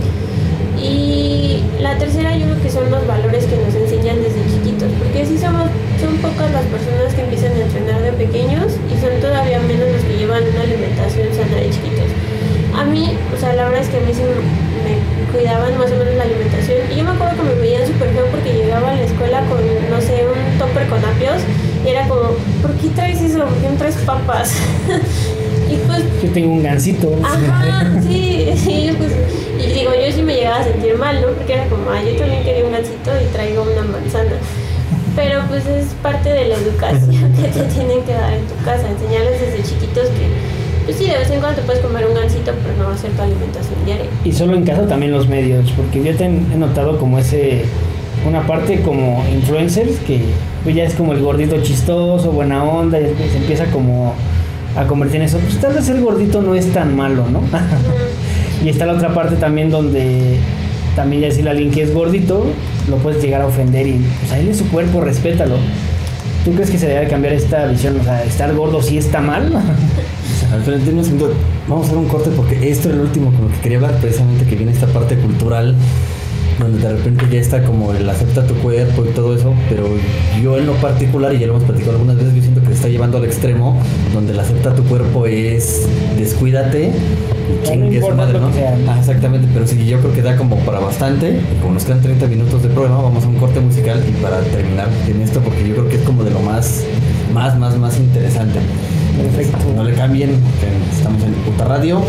Y la tercera yo creo que son los valores que nos enseñan desde chiquitos, porque sí son pocas las personas que empiezan a entrenar de pequeños y son todavía menos los que llevan una alimentación sana de chiquitos. A mí, o sea, la verdad es que a mí sí me cuidaban más o menos la alimentación, y yo me acuerdo que me veían súper feo porque llegaba a la escuela con, no sé, un topper con apios y era como, ¿por qué traes eso? ¿Por qué no traes papas? Y pues... Yo tengo un gansito. Ajá, sí, pues... Y digo, yo sí me llegaba a sentir mal, ¿no? Porque era como, yo también quería un gansito y traigo una manzana. Pero pues es parte de la educación que te tienen que dar en tu casa, enseñarles desde chiquitos que... Pues sí, de vez en cuando te puedes comer un gansito, pero no va a ser tu alimentación diaria. Y solo en casa también los medios, porque yo he notado como una parte como influencers que pues ya es como el gordito chistoso, buena onda, y se empieza como a convertir en eso. Pues tal vez el gordito no es tan malo, ¿no? Y está la otra parte también donde también ya decirle a alguien que es gordito, lo puedes llegar a ofender y pues a él es su cuerpo, respétalo. ¿Tú crees que se debe cambiar esta visión? O sea, estar gordo sí está mal. Alfredo, vamos a hacer un corte porque esto es el último con lo que quería hablar, precisamente que viene esta parte cultural donde de repente ya está como el acepta tu cuerpo y todo eso, pero yo en lo particular, y ya lo hemos platicado algunas veces, yo siento que se está llevando al extremo donde el acepta tu cuerpo es descuídate y chingue su madre, ¿no? Exactamente, pero sí, yo creo que da como para bastante, y como nos quedan 30 minutos de programa, vamos a un corte musical y para terminar en esto, porque yo creo que es como de lo más interesante. Perfecto. No le cambien, estamos en Puta Radio.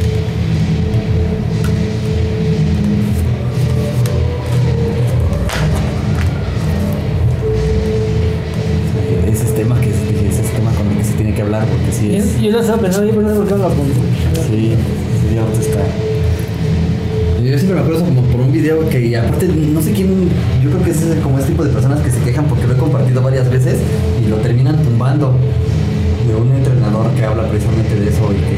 Ese es tema con el que se tiene que hablar, porque sí es. Yo no estaba pensando, yo no sé por qué lo apunto. Sí, ahorita está. Yo siempre me acuerdo como por un video que aparte no sé quién, yo creo que es como este tipo de personas que se quejan porque lo he compartido varias veces y lo terminan tumbando, de un entrenador que habla precisamente de eso y que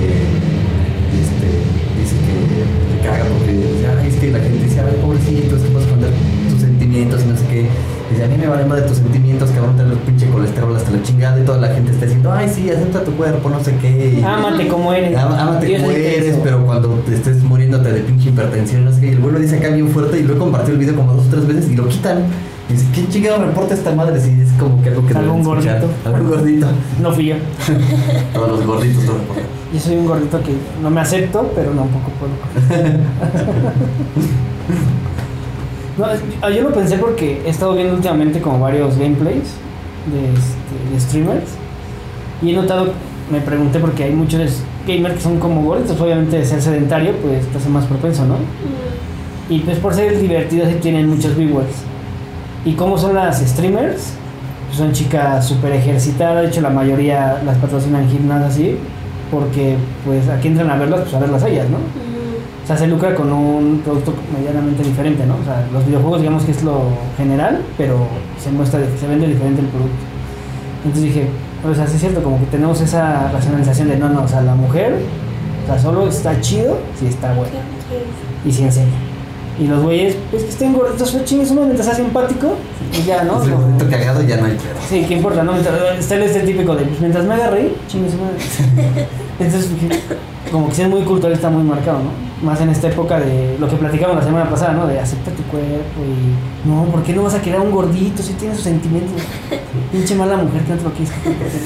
dice que le caga porque dice, ay, es que la gente dice, ay, pobrecito, es que puedes esconder tus sentimientos y no sé qué. Dice, a mí me vale más de tus sentimientos, que van a tener el pinche colesterol hasta la chingada, y toda la gente está diciendo, ay, sí, acepta tu cuerpo, no sé qué. Ámate como eres. Ámate como eres, pero cuando te estés muriéndote de pinche hipertensión, no sé qué. Y el vuelo dice acá bien fuerte y lo he compartido el video como 2 o 3 veces y lo quitan. Y dice, ¿quién chingado reporta esta madre? Si es como que algo que algún gordito. Algún gordito. No fui yo. Todos los gorditos lo reportan. Yo soy un gordito que no me acepto, pero tampoco puedo. No, yo lo pensé porque he estado viendo últimamente como varios gameplays de streamers y he notado, me pregunté porque hay muchos gamers que son como gorditos, obviamente de ser sedentario pues te hace más propenso, ¿no? Y pues por ser divertidos y tienen muchos viewers. ¿Y cómo son las streamers? Pues son chicas súper ejercitadas, de hecho la mayoría las patrocinan gimnasios así, porque pues aquí entran a verlas, pues a verlas a ellas, ¿no? O sea, se lucra con un producto medianamente diferente, ¿no? O sea, los videojuegos digamos que es lo general, pero se vende diferente el producto. Entonces dije, o sea, sí es cierto, como que tenemos esa racionalización de no, o sea, la mujer, o sea, solo está chido si está buena y si enseña. Y los güeyes, pues que estén gorditos, pues chingues uno mientras sea simpático y ya, ¿no? Es el gordito cagado, ya no hay pedo. Sí, ¿qué importa, no? Está el típico de, pues mientras me haga reír, chingues uno. Entonces, como que sí es muy cultural, está muy marcado, ¿no? Más en esta época de lo que platicamos la semana pasada, ¿no? De acepta tu cuerpo y... No, ¿por qué no vas a querer a un gordito si tiene sus sentimientos? Pinche mala mujer que no te lo quieres.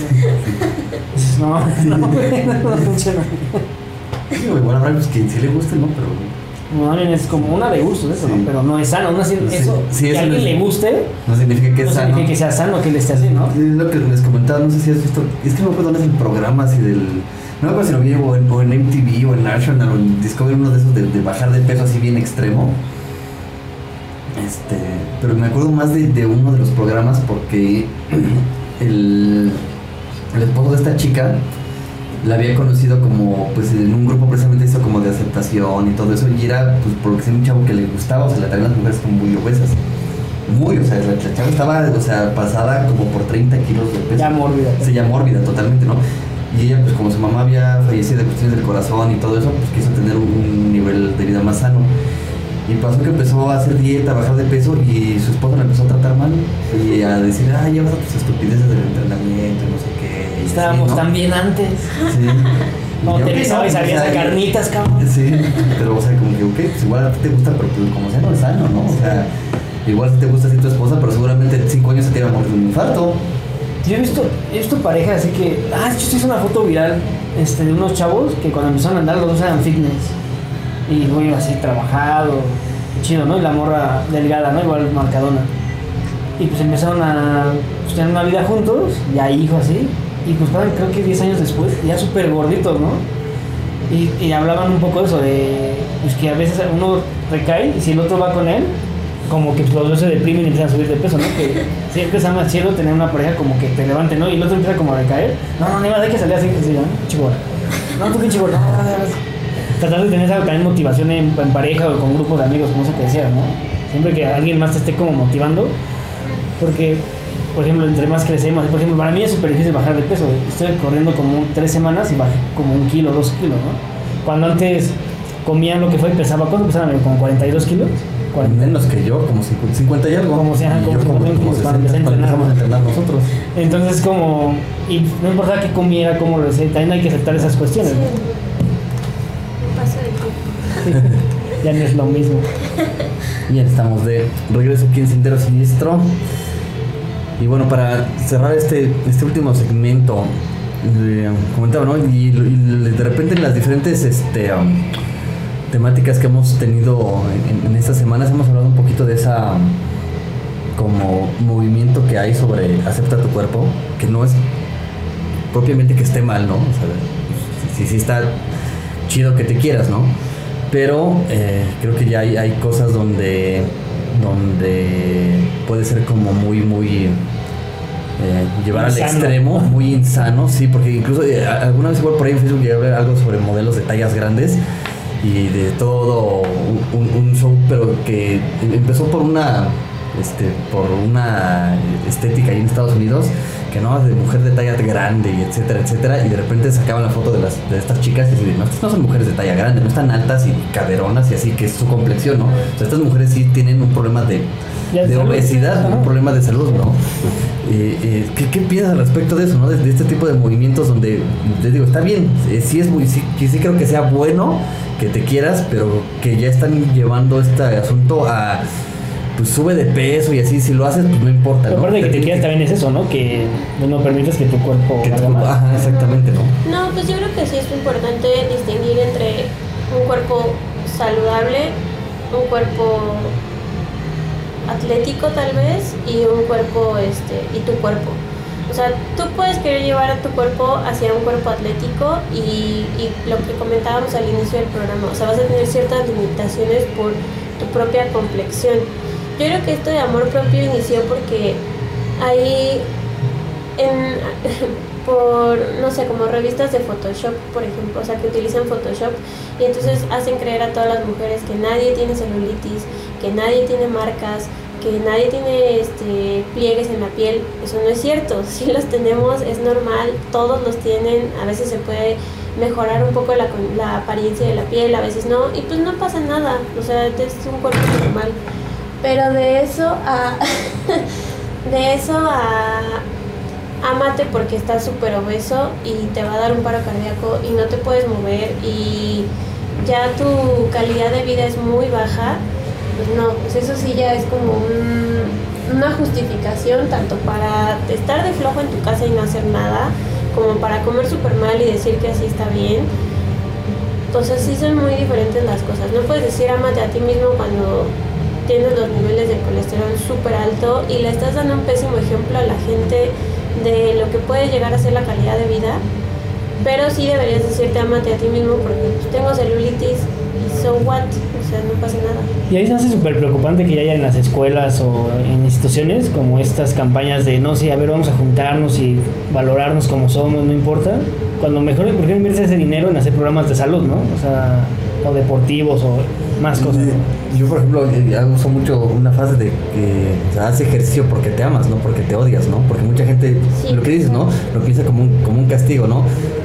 No funciona. Sí, bueno, habrá pues que sí le guste, ¿no? Pero... No, es como una de gusto eso, ¿no? Pero no es sano, no es eso, que a alguien le guste no significa que es sano. No significa que sea sano que le esté así, ¿no? Es lo que les comentaba, no sé si has visto, es que no me acuerdo dónde es el programa así del... No me acuerdo si lo vi o en MTV o en National o en Discovery, uno de esos de bajar de peso así bien extremo. Pero me acuerdo más de uno de los programas porque el esposo de esta chica la había conocido como, pues en un grupo precisamente eso como de aceptación y todo eso, y era pues porque era un chavo que le gustaba, o sea, le traían las mujeres como muy obesas. O sea, la chava estaba, o sea, pasada como por 30 kilos de peso. Ya mórbida. Sí, ya mórbida totalmente, ¿no? Y ella, pues como su mamá había fallecido de cuestiones del corazón y todo eso, pues quiso tener un nivel de vida más sano. Y pasó que empezó a hacer dieta, a bajar de peso, y su esposo la empezó a tratar mal y a decir, ay, ya vas a tus estupideces del entrenamiento y no sé qué. Estábamos tan bien antes. Sí. No te besabas y salías a carnitas, cabrón. Sí, pero o sea, como que, ok, pues igual a ti te gusta, pero pues como sea no es sano, ¿no? O sea, igual si te gusta así tu esposa, pero seguramente en 5 años se te iba a morir de un infarto. Yo he visto parejas así que... yo hice una foto viral de unos chavos que cuando empezaron a andar los dos eran fitness. Y el güey así trabajado, chido, ¿no? Y la morra delgada, ¿no? Igual marcadona. Y pues empezaron a tener una vida juntos, ya hijos así. Y pues pasan creo que 10 años después, ya súper gorditos, ¿no? Y hablaban un poco de eso, de pues que a veces uno recae y si el otro va con él, como que los dos se deprimen y empiezan a subir de peso, ¿no? Que siempre es más chido tener una pareja como que te levante, ¿no? Y el otro empieza como a decaer. No, ni más hay que salir así, que se llama chigua. No, tú qué chigua, no. Tratar de tener esa también motivación en pareja o con grupos de amigos, como eso que decía, ¿no? Siempre que alguien más te esté como motivando, porque, por ejemplo, entre más crecemos, por ejemplo, para mí es súper difícil bajar de peso. Estoy corriendo como 3 semanas y bajé como 1 kilo, 2 kilos, ¿no? Cuando antes comía lo que fue y pesaba, ¿cuánto pesaba? Como 42 kilos. 40. Menos que yo, como 50 y algo. Como sea, y como yo 50, como cuando 60 cuando empezamos a entrenar nosotros. Entonces como, y no importa qué comiera, cómo lo sé, también hay que aceptar esas cuestiones. Sí. Me paso de tiempo. Ya no es lo mismo. Bien, estamos de regreso aquí en Sendero Siniestro. Y bueno, para cerrar este último segmento, comentaba, ¿no? Y de repente en las diferentes temáticas que hemos tenido en estas semanas hemos hablado un poquito de esa como movimiento que hay sobre acepta tu cuerpo, que no es propiamente que esté mal, ¿no? O sea, sí está chido que te quieras, ¿no? Pero creo que ya hay cosas donde puede ser como muy llevar insano. al extremo, muy insano, sí, porque incluso alguna vez igual por ahí en Facebook llegué a ver algo sobre modelos de tallas grandes y de todo un show, pero que empezó por una estética ahí en Estados Unidos, que no, de mujer de talla grande y etcétera, y de repente sacaban la foto de estas chicas y decían, no, estas no son mujeres de talla grande, no están altas y caderonas y así, que es su complexión, ¿no? O sea, estas mujeres sí tienen un problema de obesidad, un problema de salud, ¿no? ¿Qué piensas al respecto de eso, ¿no? De este tipo de movimientos donde, les digo, está bien, sí creo que sea bueno que te quieras, pero que ya están llevando este asunto a, pues sube de peso y así, si lo haces, pues no importa, ¿no? Aparte de que te quieras también es eso, ¿no? Que no permitas que tu cuerpo haga mal. Ajá, exactamente, ¿no? No, pues yo creo que sí es importante distinguir entre un cuerpo saludable, un cuerpo atlético tal vez, y un cuerpo y tu cuerpo. O sea, tú puedes querer llevar a tu cuerpo hacia un cuerpo atlético y lo que comentábamos al inicio del programa, o sea, vas a tener ciertas limitaciones por tu propia complexión. Yo creo que esto de amor propio inició porque hay por, no sé, como revistas de Photoshop, por ejemplo, o sea, que utilizan Photoshop y entonces hacen creer a todas las mujeres que nadie tiene celulitis, que nadie tiene marcas, que nadie tiene pliegues en la piel. Eso no es cierto, si los tenemos, es normal, todos los tienen, a veces se puede mejorar un poco la apariencia de la piel, a veces no, y pues no pasa nada, o sea, es un cuerpo normal. Pero de eso a ámate porque estás súper obeso y te va a dar un paro cardíaco y no te puedes mover y ya tu calidad de vida es muy baja, pues no, pues eso sí ya es como una justificación tanto para estar de flojo en tu casa y no hacer nada, como para comer súper mal y decir que así está bien. Entonces sí son muy diferentes las cosas. No puedes decir ámate a ti mismo cuando tienes los niveles de colesterol súper alto y le estás dando un pésimo ejemplo a la gente de lo que puede llegar a ser la calidad de vida. Pero sí deberías decirte ámate a ti mismo porque pues, tengo celulitis y so what, o sea, no pasa nada. Y ahí se hace súper preocupante que ya haya en las escuelas o en instituciones como estas campañas de no, sí, a ver, vamos a juntarnos y valorarnos como somos, no importa. Cuando mejor inviertes ese dinero en hacer programas de salud, ¿no? O sea, o deportivos o más cosas, ¿no? Yo, por ejemplo, uso mucho una frase de que, o sea, haz ejercicio porque te amas, no porque te odias, ¿no? Porque mucha gente, sí, lo que dices, ¿no? Lo piensa como un castigo, ¿no?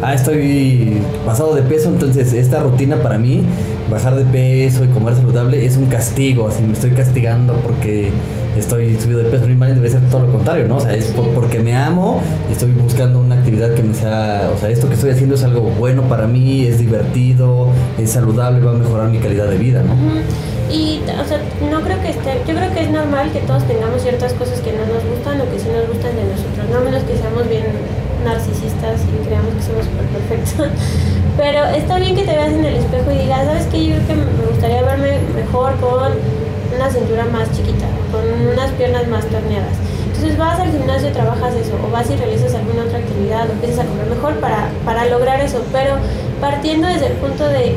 Estoy pasado de peso, entonces esta rutina para mí, bajar de peso y comer saludable, es un castigo, así me estoy castigando porque estoy subido de peso. Normalmente debe ser todo lo contrario, ¿no? O sea, es porque me amo y estoy buscando una actividad que me sea, o sea, esto que estoy haciendo es algo bueno para mí, es divertido, es saludable, va a mejorar mi calidad de vida, ¿no? Y, o sea, no creo que yo creo que es normal que todos tengamos ciertas cosas que no nos gustan o que sí nos gustan de nosotros, no menos que seamos bien narcisistas y creamos que somos súper perfectos. Pero está bien que te veas en el espejo y digas, ¿sabes qué? Yo creo que me gustaría verme mejor con una cintura más chiquita, con unas piernas más torneadas. Entonces vas al gimnasio, trabajas eso, o vas y realizas alguna otra actividad, o empiezas a comer mejor para lograr eso, pero partiendo desde el punto de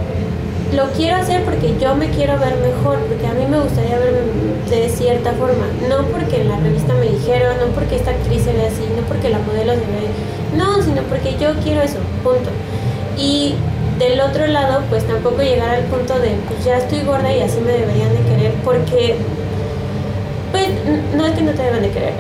lo quiero hacer porque yo me quiero ver mejor, porque a mí me gustaría verme de cierta forma, no porque en la revista me dijeron, no porque esta actriz se ve así, no porque la modelo se ve, no, sino porque yo quiero eso, punto. Y del otro lado, pues tampoco llegar al punto de, pues ya estoy gorda y así me deberían de querer, porque, pues, no es que no te deban de querer,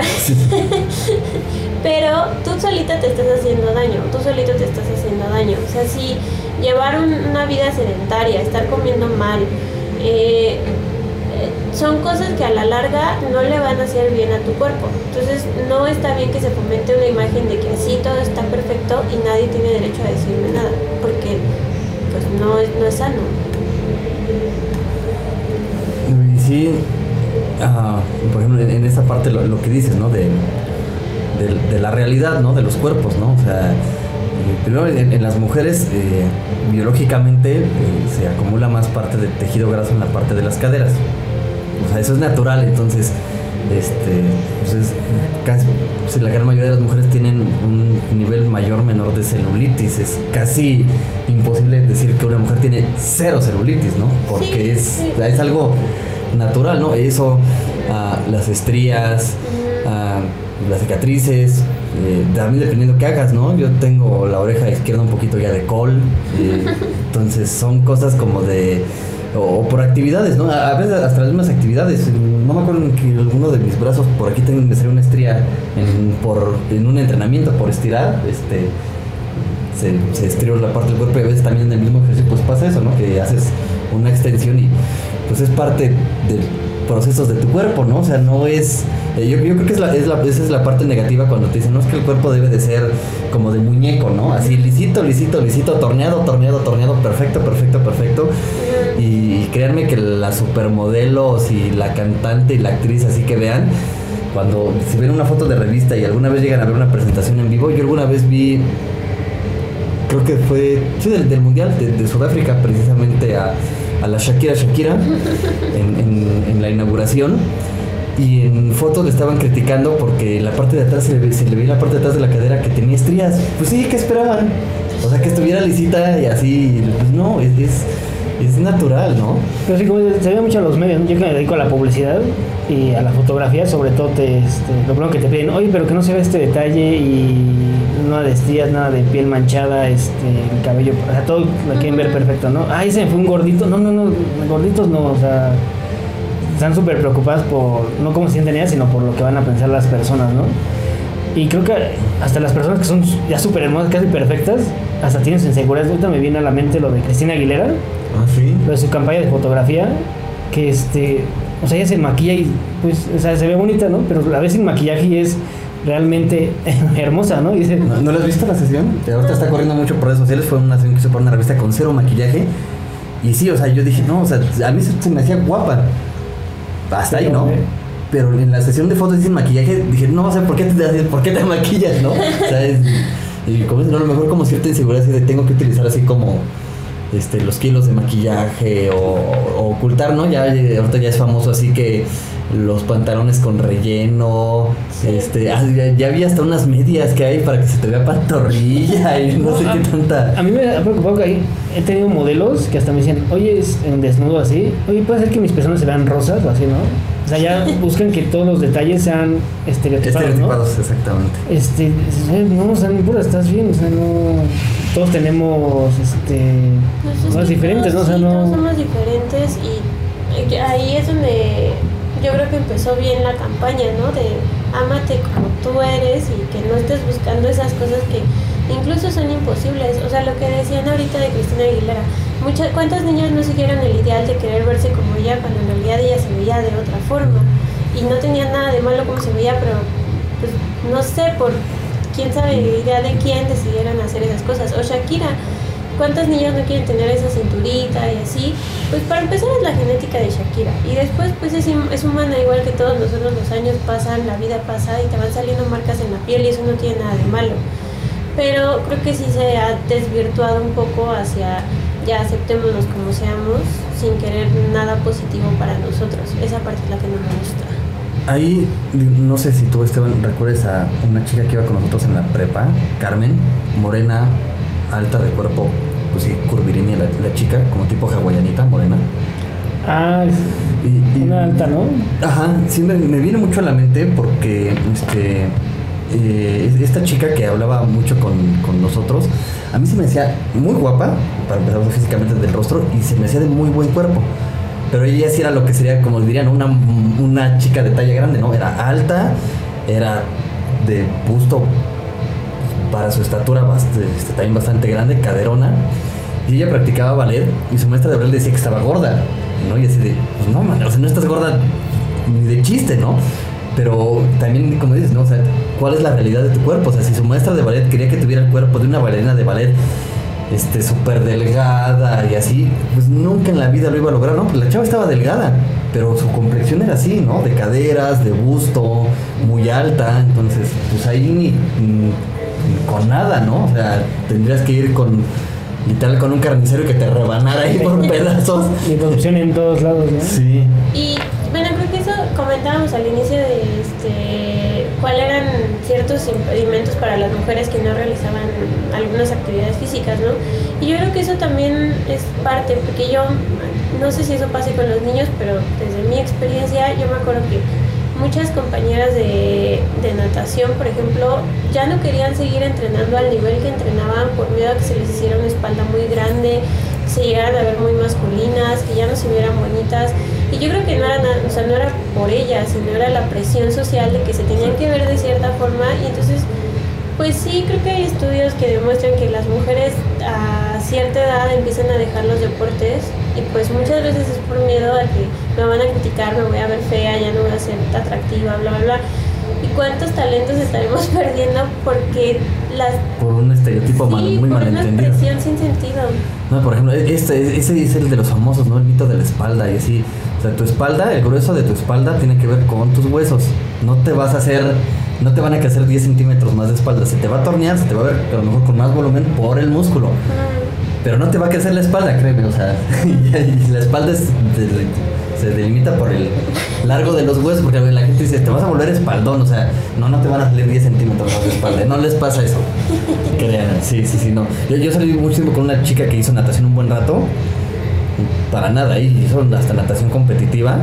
pero tú solita te estás haciendo daño, tú solito te estás haciendo daño. O sea, si llevar una vida sedentaria, estar comiendo mal, son cosas que a la larga no le van a hacer bien a tu cuerpo. Entonces no está bien que se fomente una imagen de que así todo está perfecto y nadie tiene derecho a decirme nada, porque pues no es sano. Y sí, por ejemplo, en esta parte lo que dices, ¿no? De la realidad, ¿no? De los cuerpos, ¿no? O sea, primero en las mujeres biológicamente se acumula más parte de tejido graso en la parte de las caderas. O sea, eso es natural, entonces pues casi la gran mayoría de las mujeres tienen un nivel mayor o menor de celulitis. Es casi imposible decir que una mujer tiene cero celulitis, ¿no? Porque sí. Es algo natural, ¿no? Eso, las estrías, las cicatrices, también dependiendo qué hagas, ¿no? Yo tengo la oreja izquierda un poquito ya de col, entonces son cosas como de... O por actividades, ¿no? A veces hasta las mismas actividades. No me acuerdo que alguno de mis brazos por aquí me salió una estría en un entrenamiento por estirar, se estiró la parte del cuerpo, y a veces también en el mismo ejercicio pues pasa eso, ¿no? Que haces una extensión y pues es parte de procesos de tu cuerpo, ¿no? O sea, no es... yo creo que esa es la parte negativa cuando te dicen, no, es que el cuerpo debe de ser como de muñeco, ¿no? Así lisito, torneado, perfecto. Y créanme que las supermodelos y la cantante y la actriz, así que vean, cuando si ven una foto de revista y alguna vez llegan a ver una presentación en vivo, yo alguna vez vi, creo que fue del Mundial de Sudáfrica, precisamente a la Shakira en la inauguración, y en fotos le estaban criticando porque la parte de atrás se le veía la parte de atrás de la cadera que tenía estrías. Pues sí, ¿qué esperaban? O sea, que estuviera lisita y así. Pues no, es natural, ¿no? Pero sí, como se ve mucho a los medios, ¿no? Yo que me dedico a la publicidad y a la fotografía, sobre todo lo primero que te piden, oye, pero que no se ve este detalle, y nada de estrías, nada de piel manchada, el cabello, o sea, todo lo quieren ver perfecto, ¿no? Ay, se me fue un gordito. No, gorditos no, o sea, están súper preocupadas por, no cómo se sienten ellas, sino por lo que van a pensar las personas, ¿no? Y creo que hasta las personas que son ya súper hermosas, casi perfectas, hasta tienen su inseguridad. Ahorita me viene a la mente lo de Cristina Aguilera. Ah, sí. Lo de su campaña de fotografía, que o sea, ella se maquilla y pues, o sea, se ve bonita, ¿no? Pero a veces sin maquillaje y es realmente hermosa, ¿no? Y dice, ¿No la has visto la sesión? Ahorita está corriendo mucho por redes sociales. Fue una sesión que hizo por una revista con cero maquillaje. Y sí, o sea, yo dije, no, o sea, a mí se me hacía guapa. Hasta ahí, ¿no? Pero en la sesión de fotos sin maquillaje dije, no, o sea, ¿por qué te maquillas, no? O sea, y como no, a lo mejor como cierta inseguridad así de tengo que utilizar así como los kilos de maquillaje o ocultar, ¿no? Ya ahorita ya es famoso así que los pantalones con relleno, ya había hasta unas medias que hay para que se te vea pantorrilla y no sé qué tanta. A mí me ha preocupado que he tenido modelos que hasta me dicen, oye, en desnudo así, oye, puede ser que mis pezones se vean rosas o así, ¿no? O sea, ya buscan que todos los detalles sean estereotipados, ¿no? Exactamente. No, o sea, no estás bien, o sea, no... Todos tenemos cosas diferentes, ¿no? O sea, no... Todos somos diferentes, y ahí es donde yo creo que empezó bien la campaña, ¿no? De ámate como tú eres y que no estés buscando esas cosas que incluso son imposibles. O sea, lo que decían ahorita de Cristina Aguilera, ¿cuántas niñas no siguieron el ideal de querer verse como ella cuando en realidad ella se veía de otra forma? Y no tenía nada de malo como se veía, pero pues no sé, por quién sabe idea de quién decidieron hacer esas cosas. O Shakira, ¿cuántas niñas no quieren tener esa cinturita y así? Pues para empezar es la genética de Shakira, y después pues es humana, igual que todos nosotros. Los años pasan, la vida pasa y te van saliendo marcas en la piel, y eso no tiene nada de malo. Pero creo que sí se ha desvirtuado un poco hacia ya aceptémonos como seamos, sin querer nada positivo para nosotros. Esa parte es la que no me gusta. Ahí, no sé si tú, Esteban, recuerdes a una chica que iba con nosotros en la prepa, Carmen, morena, alta de cuerpo, pues sí, curvilínea la chica, como tipo hawaianita, morena. Ah, una alta, ¿no? Ajá, sí, me viene mucho a la mente porque esta chica que hablaba mucho con nosotros, a mí se me hacía muy guapa, para empezar físicamente del rostro, y se me hacía de muy buen cuerpo. Pero ella sí era lo que sería, como dirían, una chica de talla grande, ¿no? Era alta, era de busto para su estatura también bastante grande, caderona. Y ella practicaba ballet, y su maestra de ballet decía que estaba gorda. ¿no? Y así de, pues no, man, o sea, no estás gorda ni de chiste, ¿no? Pero también, como dices, ¿no? O sea, ¿cuál es la realidad de tu cuerpo? O sea, si su maestra de ballet quería que tuviera el cuerpo de una bailarina de ballet, súper delgada y así, pues nunca en la vida lo iba a lograr, ¿no? Pues la chava estaba delgada, pero su complexión era así, ¿no? De caderas, de busto, muy alta, entonces, pues ahí ni con nada, ¿no? O sea, tendrías que ir literal con un carnicero que te rebanara ahí por pedazos. Y corrupción en todos lados, ¿no? Sí. Y bueno, creo que eso comentábamos al inicio de cuáles eran ciertos impedimentos para las mujeres que no realizaban algunas actividades físicas, ¿no? Y yo creo que eso también es parte, porque yo no sé si eso pase con los niños, pero desde mi experiencia yo me acuerdo que muchas compañeras de natación, por ejemplo, ya no querían seguir entrenando al nivel que entrenaban por miedo a que se les hiciera una espalda muy grande, se llegaran a ver muy masculinas, que ya no se vieran bonitas. Y yo creo que no era no era por ellas, sino era la presión social de que se tenían que ver de cierta forma. Y entonces, pues sí, creo que hay estudios que demuestran que las mujeres a cierta edad empiezan a dejar los deportes, y pues muchas veces es por miedo a que me van a criticar, me voy a ver fea, ya no voy a ser atractiva, bla, bla, bla. ¿Y cuántos talentos estaremos perdiendo porque por un estereotipo muy malentendido? Por una presión sin sentido. No, por ejemplo, ese es el de los famosos, ¿no? El mito de la espalda y así. O sea, tu espalda, el grueso de tu espalda tiene que ver con tus huesos. No te van a crecer 10 centímetros más de espalda. Se te va a tornear, se te va a ver a lo mejor con más volumen por el músculo. Pero no te va a crecer la espalda, créeme, o sea, y la espalda se delimita por el largo de los huesos, porque la gente dice, te vas a volver espaldón, o sea, no te van a salir 10 centímetros más de espalda, no les pasa eso, crean, sí, no. Yo salí mucho tiempo con una chica que hizo natación un buen rato, para nada, y hizo hasta natación competitiva,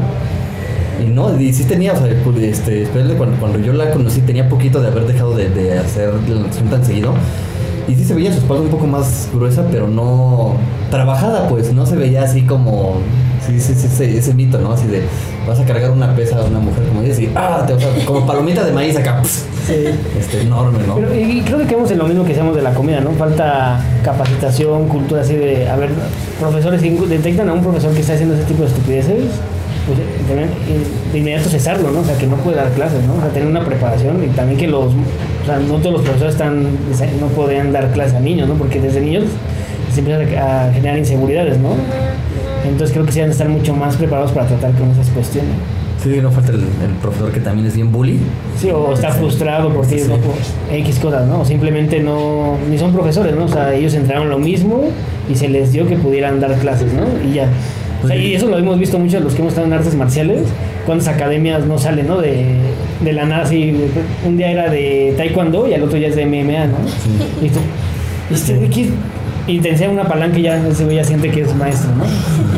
y sí tenía, o sea, espérale, cuando yo la conocí tenía poquito de haber dejado de hacer la natación tan seguido. Y sí se veía su espalda un poco más gruesa, pero no trabajada, pues, no se veía así como, sí, ese mito, ¿no? Así de, vas a cargar una pesa a una mujer, como dices, y como palomita de maíz acá, sí. Enorme, ¿no? Pero, y creo que quedamos en lo mismo que decíamos de la comida, ¿no? Falta capacitación, cultura, así de, a ver, profesores que detectan a un profesor que está haciendo ese tipo de estupideces, pues de inmediato cesarlo, ¿no? O sea, que no puede dar clases, ¿no? O sea, tener una preparación, y también que no todos los profesores no podrían dar clases a niños, ¿no? Porque desde niños se empiezan a generar inseguridades, ¿no? Entonces creo que sí deben estar mucho más preparados para tratar con esas cuestiones. Sí, no falta el profesor que también es bien bully. Sí, o está frustrado porque no por X cosas, ¿no? O simplemente ni son profesores, ¿no? O sea, ellos entraron lo mismo y se les dio que pudieran dar clases, ¿no? Y ya. O sea, y eso lo hemos visto mucho los que hemos estado en artes marciales, cuántas academias no salen, ¿no? De la nada, así, un día era de taekwondo y al otro ya es de MMA, ¿no? Sí. Y tú, y te enseña una palanca y ya ese güey ya siente que es maestro, ¿no?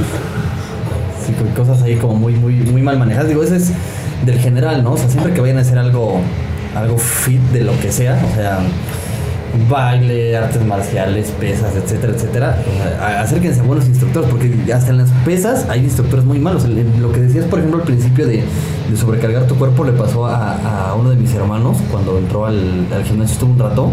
Sí, con cosas ahí como muy mal manejadas. Digo, ese es del general, ¿no? O sea, siempre que vayan a hacer algo fit de lo que sea, o sea, baile, artes marciales, pesas, etcétera, etcétera, acérquense a buenos instructores, porque hasta en las pesas hay instructores muy malos. Lo que decías, por ejemplo, al principio de sobrecargar tu cuerpo, le pasó a uno de mis hermanos cuando entró al gimnasio, estuvo un rato,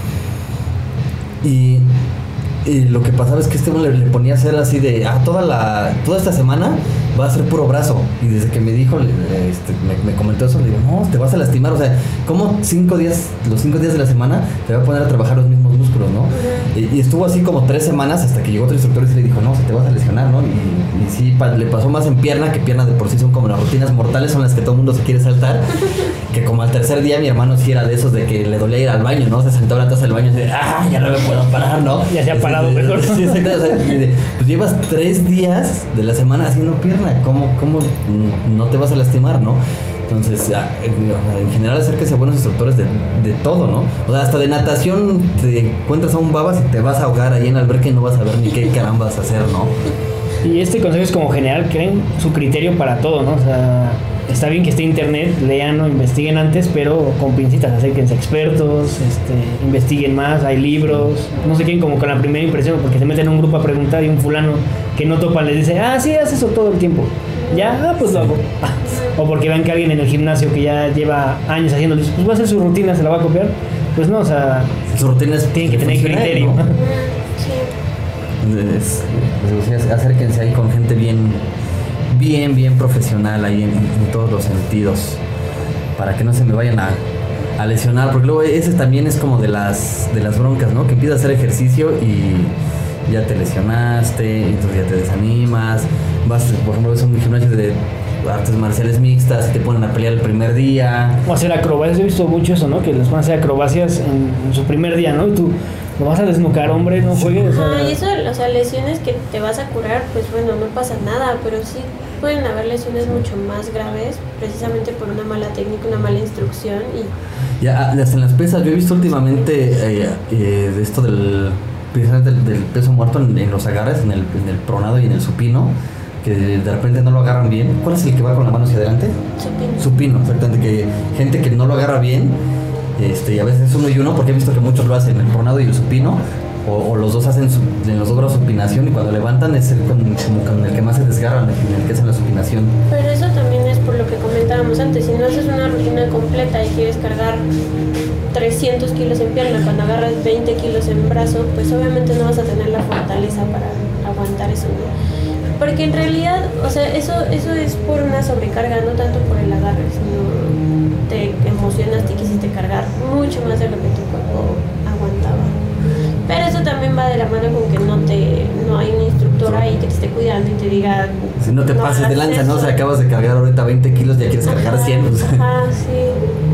y lo que pasaba es que uno le ponía a hacer así de, toda esta semana va a ser puro brazo. Y desde que me dijo, me comentó eso, le digo, no, te vas a lastimar. O sea, ¿cómo los 5 días de la semana te va a poner a trabajar los mismos músculos, no? Y estuvo así como 3 semanas hasta que llegó otro instructor y le dijo, no, te vas a lesionar, ¿no? Y sí, le pasó más en pierna, que pierna de por sí son como las rutinas mortales, son las que todo el mundo se quiere saltar. Que como al tercer día mi hermano sí era de esos de que le dolía ir al baño, ¿no? Se sentó a la taza del baño y dice, ya no me puedo parar, ¿no? Ya se ha parado mejor. Sí, exacto. O sea, pues llevas 3 días de la semana haciendo pierna, ¿cómo no te vas a lastimar, no? Entonces, en general, acérquese a buenos instructores de todo, ¿no? O sea, hasta de natación te encuentras a un babas y te vas a ahogar ahí en la alberca y no vas a ver ni qué carambas hacer, ¿no? Y este consejo es como general, creen su criterio para todo, ¿no? O sea, está bien que esté internet, lean o investiguen antes, pero con pincitas, acérquense a expertos, investiguen más, hay libros, no se queden como con la primera impresión, porque se meten en un grupo a preguntar y un fulano que no topa les dice, sí, haces eso todo el tiempo, ya, pues lo hago. O porque vean que alguien en el gimnasio que ya lleva años haciéndolo, pues va a hacer su rutina, se la va a copiar, pues no, o sea, su rutina tienen que tener criterio, ¿no? Acérquense ahí con gente bien bien profesional ahí en todos los sentidos, para que no se me vayan a lesionar, porque luego ese también es como de las broncas, ¿no? Que empiezas a hacer ejercicio y ya te lesionaste, entonces ya te desanimas, vas, por ejemplo, ves un gimnasio de artes marciales mixtas y te ponen a pelear el primer día. O hacer acrobacias, he visto mucho eso, ¿no? Que les van a hacer acrobacias en su primer día, ¿no? Y tú lo vas a desnucar, hombre, no juegues. Y eso, o sea, lesiones que te vas a curar, pues bueno, no pasa nada, pero sí pueden haber lesiones mucho más graves, precisamente por una mala técnica, una mala instrucción. Y ya, hasta en las pesas, yo he visto últimamente de esto precisamente del peso muerto en los agarres, en el pronado y en el supino, que de repente no lo agarran bien. ¿Cuál es el que va con la mano hacia adelante? Supino, exactamente, que gente que no lo agarra bien, y a veces es uno y uno, porque he visto que muchos lo hacen, el pronado y el supino, o los dos hacen en los dos brazos supinación, y cuando levantan es como con el que más se desgarran, en el que hacen la supinación. Pero eso también es por lo que comentábamos antes. Si no haces una rutina completa y quieres cargar 300 kilos en pierna cuando agarras 20 kilos en brazo, pues obviamente no vas a tener la fortaleza para aguantar eso, ¿no? Porque en realidad, o sea, eso es por una sobrecarga, no tanto por el agarre, sino te emocionaste y quisiste cargar mucho más de lo que tu cuerpo aguantaba. Pero eso también va de la mano con que no hay un instructor ahí que te esté cuidando y te diga... Si no te pases de lanza, ¿no? O sea, acabas de cargar ahorita 20 kilos, ya quieres cargar 100. O sea. Ajá, sí.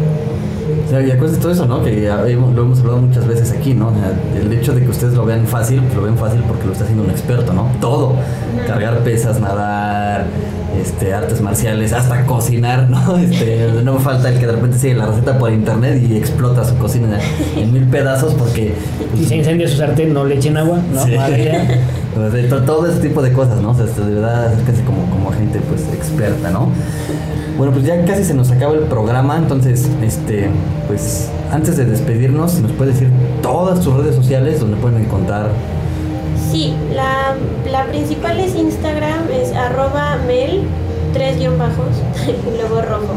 O sea, y acuérdense todo eso, ¿no? Que lo hemos hablado muchas veces aquí, ¿no? O sea, el hecho de que ustedes lo vean fácil, pues lo ven fácil porque lo está haciendo un experto, ¿no? Todo. Cargar pesas, nadar, artes marciales, hasta cocinar, ¿no? No me falta el que de repente sigue la receta por internet y explota su cocina en 1000 pedazos porque... Si se incendia su sartén, no le echen agua, ¿no? Sí. Madre. Todo ese tipo de cosas, ¿no? O sea, de verdad, acérquense como gente, pues, experta, ¿no? Bueno, pues ya casi se nos acaba el programa, entonces, pues, antes de despedirnos, si nos puede decir todas tus redes sociales donde pueden encontrar. Sí, la principal es Instagram, es @mel, 3 guión bajos, y luego rojo.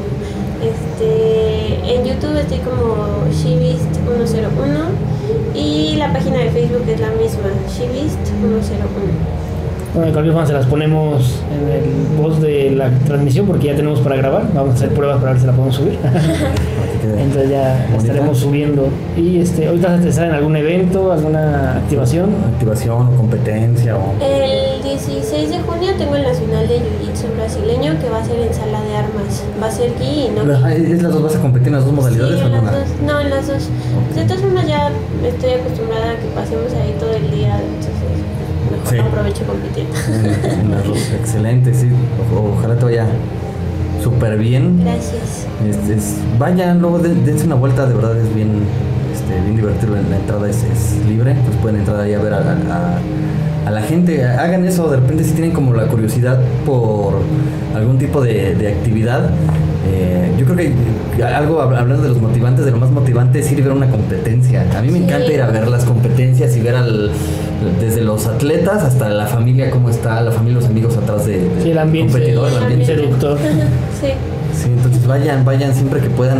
En YouTube estoy como Shivist101 y la página de Facebook es la misma, Shivist101. Bueno, cualquier forma se las ponemos en el post de la transmisión porque ya tenemos para grabar. Vamos a hacer pruebas para ver si la podemos subir. Entonces ya la estaremos subiendo. Y ahorita vas a estar en algún evento, alguna activación. Activación o competencia o... El 16 de junio tengo el Nacional de Jiu-Jitsu brasileño que va a ser en Sala de Armas. Va a ser aquí y no. ¿Es las dos? ¿Vas a competir en las dos modalidades o en en una? las dos. No, en las dos. Okay. De todas formas ya estoy acostumbrada a que pasemos ahí todo el día, entonces mejor aprovecho compitiendo. En las dos, excelente, sí. Ojalá te vaya súper bien. Gracias. Vayan, luego dense una vuelta, de verdad es bien divertido. La entrada es libre, pues pueden entrar ahí a ver a la gente. Hagan eso, de repente si tienen como la curiosidad por algún tipo de actividad. Yo creo que algo, hablando de los motivantes, de lo más motivante es ir a ver una competencia. A mí me encanta ir a ver las competencias y ver desde los atletas hasta la familia, cómo está, la familia y los amigos atrás del competidor, el ambiente seductor. Sí, entonces vayan siempre que puedan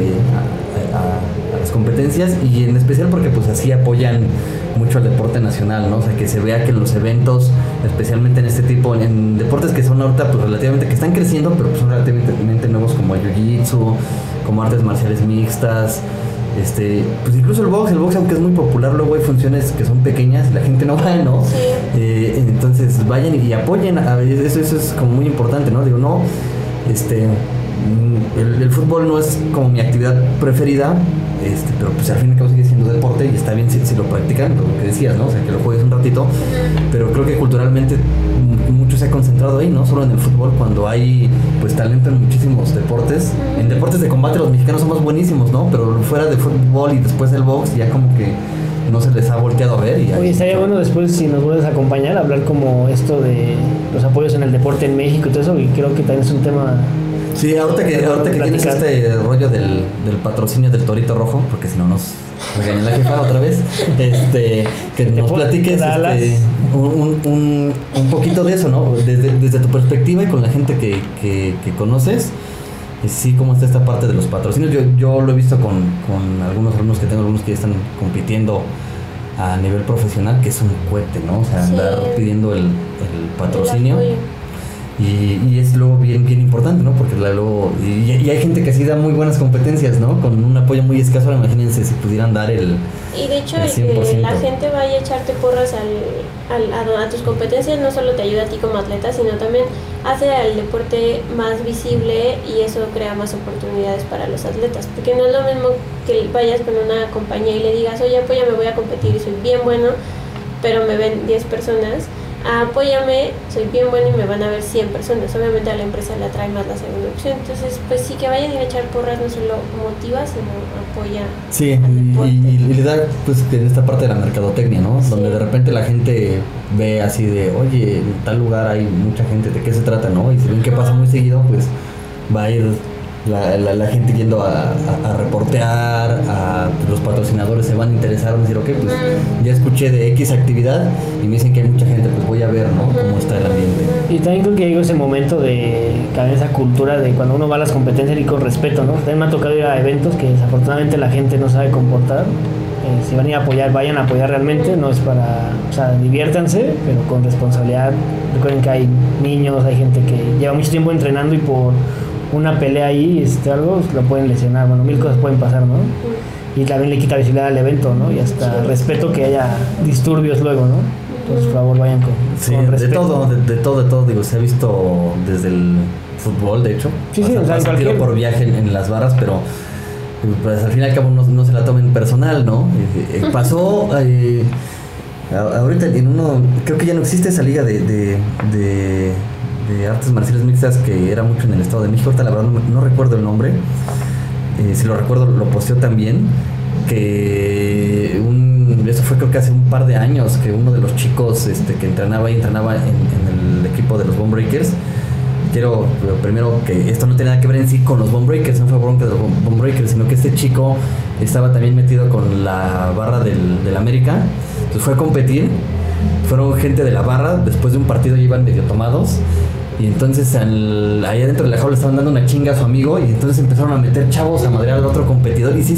a las competencias, y en especial porque pues así apoyan mucho al deporte nacional, ¿no? O sea, que se vea que en los eventos, especialmente en este tipo, en deportes que son ahorita pues relativamente, que están creciendo, pero pues son relativamente nuevos, como el jiu-jitsu, como artes marciales mixtas, pues incluso el box, aunque es muy popular, luego hay funciones que son pequeñas y la gente no va, ¿no? Sí. Entonces vayan y apoyen, eso es como muy importante, ¿no? Digo, no, el fútbol no es como mi actividad preferida, pero pues al fin y al cabo sigue siendo deporte y está bien si lo practican, lo que decías, ¿no? O sea, que lo juegues un ratito, pero creo que culturalmente mucho se ha concentrado ahí, no solo en el fútbol, cuando hay pues talento en muchísimos deportes. En deportes de combate los mexicanos somos buenísimos, ¿no? Pero fuera de fútbol y después del box ya como que no se les ha volteado a ver. Oye, estaría bueno después, si nos vuelves a acompañar, hablar como esto de los apoyos en el deporte en México y todo eso, y creo que también es un tema. Sí, ahorita que tienes rollo del patrocinio del Torito Rojo, porque si no nos regaña la jefa otra vez, que nos platiques un poquito de eso, ¿no? Desde tu perspectiva y con la gente que conoces, sí, cómo está esta parte de los patrocinios. Yo lo he visto con algunos alumnos que tengo, algunos que ya están compitiendo a nivel profesional, que es un cohete, ¿no? O sea, andar pidiendo el patrocinio. Y es luego bien importante, ¿no? Porque luego y hay gente que sí da muy buenas competencias, ¿no? Con un apoyo muy escaso, imagínense si pudieran dar el... Y de hecho, el que la gente vaya a echarte porras a tus competencias no solo te ayuda a ti como atleta, sino también hace al deporte más visible y eso crea más oportunidades para los atletas. Porque no es lo mismo que vayas con una compañía y le digas, oye, apóyame, voy a competir y soy bien bueno, pero me ven 10 personas. Apóyame, soy bien bueno y me van a ver 100 personas. Obviamente a la empresa le atrae más la segunda opción. Entonces, pues sí, que vayan a echar porras no solo motiva, sino apoya. Sí, y le da pues en esta parte de la mercadotecnia, ¿no? Sí. Donde de repente la gente ve así de, oye, en tal lugar hay mucha gente, ¿de qué se trata, no? Y si ven que pasa muy seguido, pues va a ir la gente yendo a reportear, los patrocinadores se van a interesar, van a decir, ok, pues ya escuché de X actividad y me dicen que hay mucha gente, pues voy a ver, ¿no? Cómo está el ambiente. Y también creo que llegó ese momento de cambiar esa cultura de cuando uno va a las competencias y con respeto, ¿no? También me ha tocado ir a eventos que desafortunadamente la gente no sabe comportar. Si van a ir a apoyar, vayan a apoyar realmente, no es para, o sea, diviértanse, pero con responsabilidad. Recuerden que hay niños, hay gente que lleva mucho tiempo entrenando y por una pelea ahí, algo, lo pueden lesionar, bueno, 1000 cosas pueden pasar, ¿no? Y también le quita visibilidad al evento, ¿no? Y hasta respeto que haya disturbios luego, ¿no? Entonces, por favor, vayan con respeto. De todo, digo, se ha visto desde el fútbol, de hecho. Sí, o sea, tiro por viaje en las barras, pero pues al fin y al cabo no se la tomen personal, ¿no? Pasó ahorita en uno, creo que ya no existe esa liga de artes marciales mixtas que era mucho en el Estado de México. Ahorita la verdad no recuerdo el nombre, si lo recuerdo lo posteó también, que eso fue creo que hace un par de años, que uno de los chicos que entrenaba en el equipo de los Bone Breakers. Quiero primero que esto no tiene nada que ver en sí con los Bone Breakers, no fue bronca de los Bone Breakers, sino que este chico estaba también metido con la barra del América, entonces fue a competir. Fueron gente de la barra, después de un partido ya iban medio tomados. Y entonces ahí adentro de la jaula estaban dando una chinga a su amigo. Y entonces empezaron a meter chavos a madrear al otro competidor. Y sí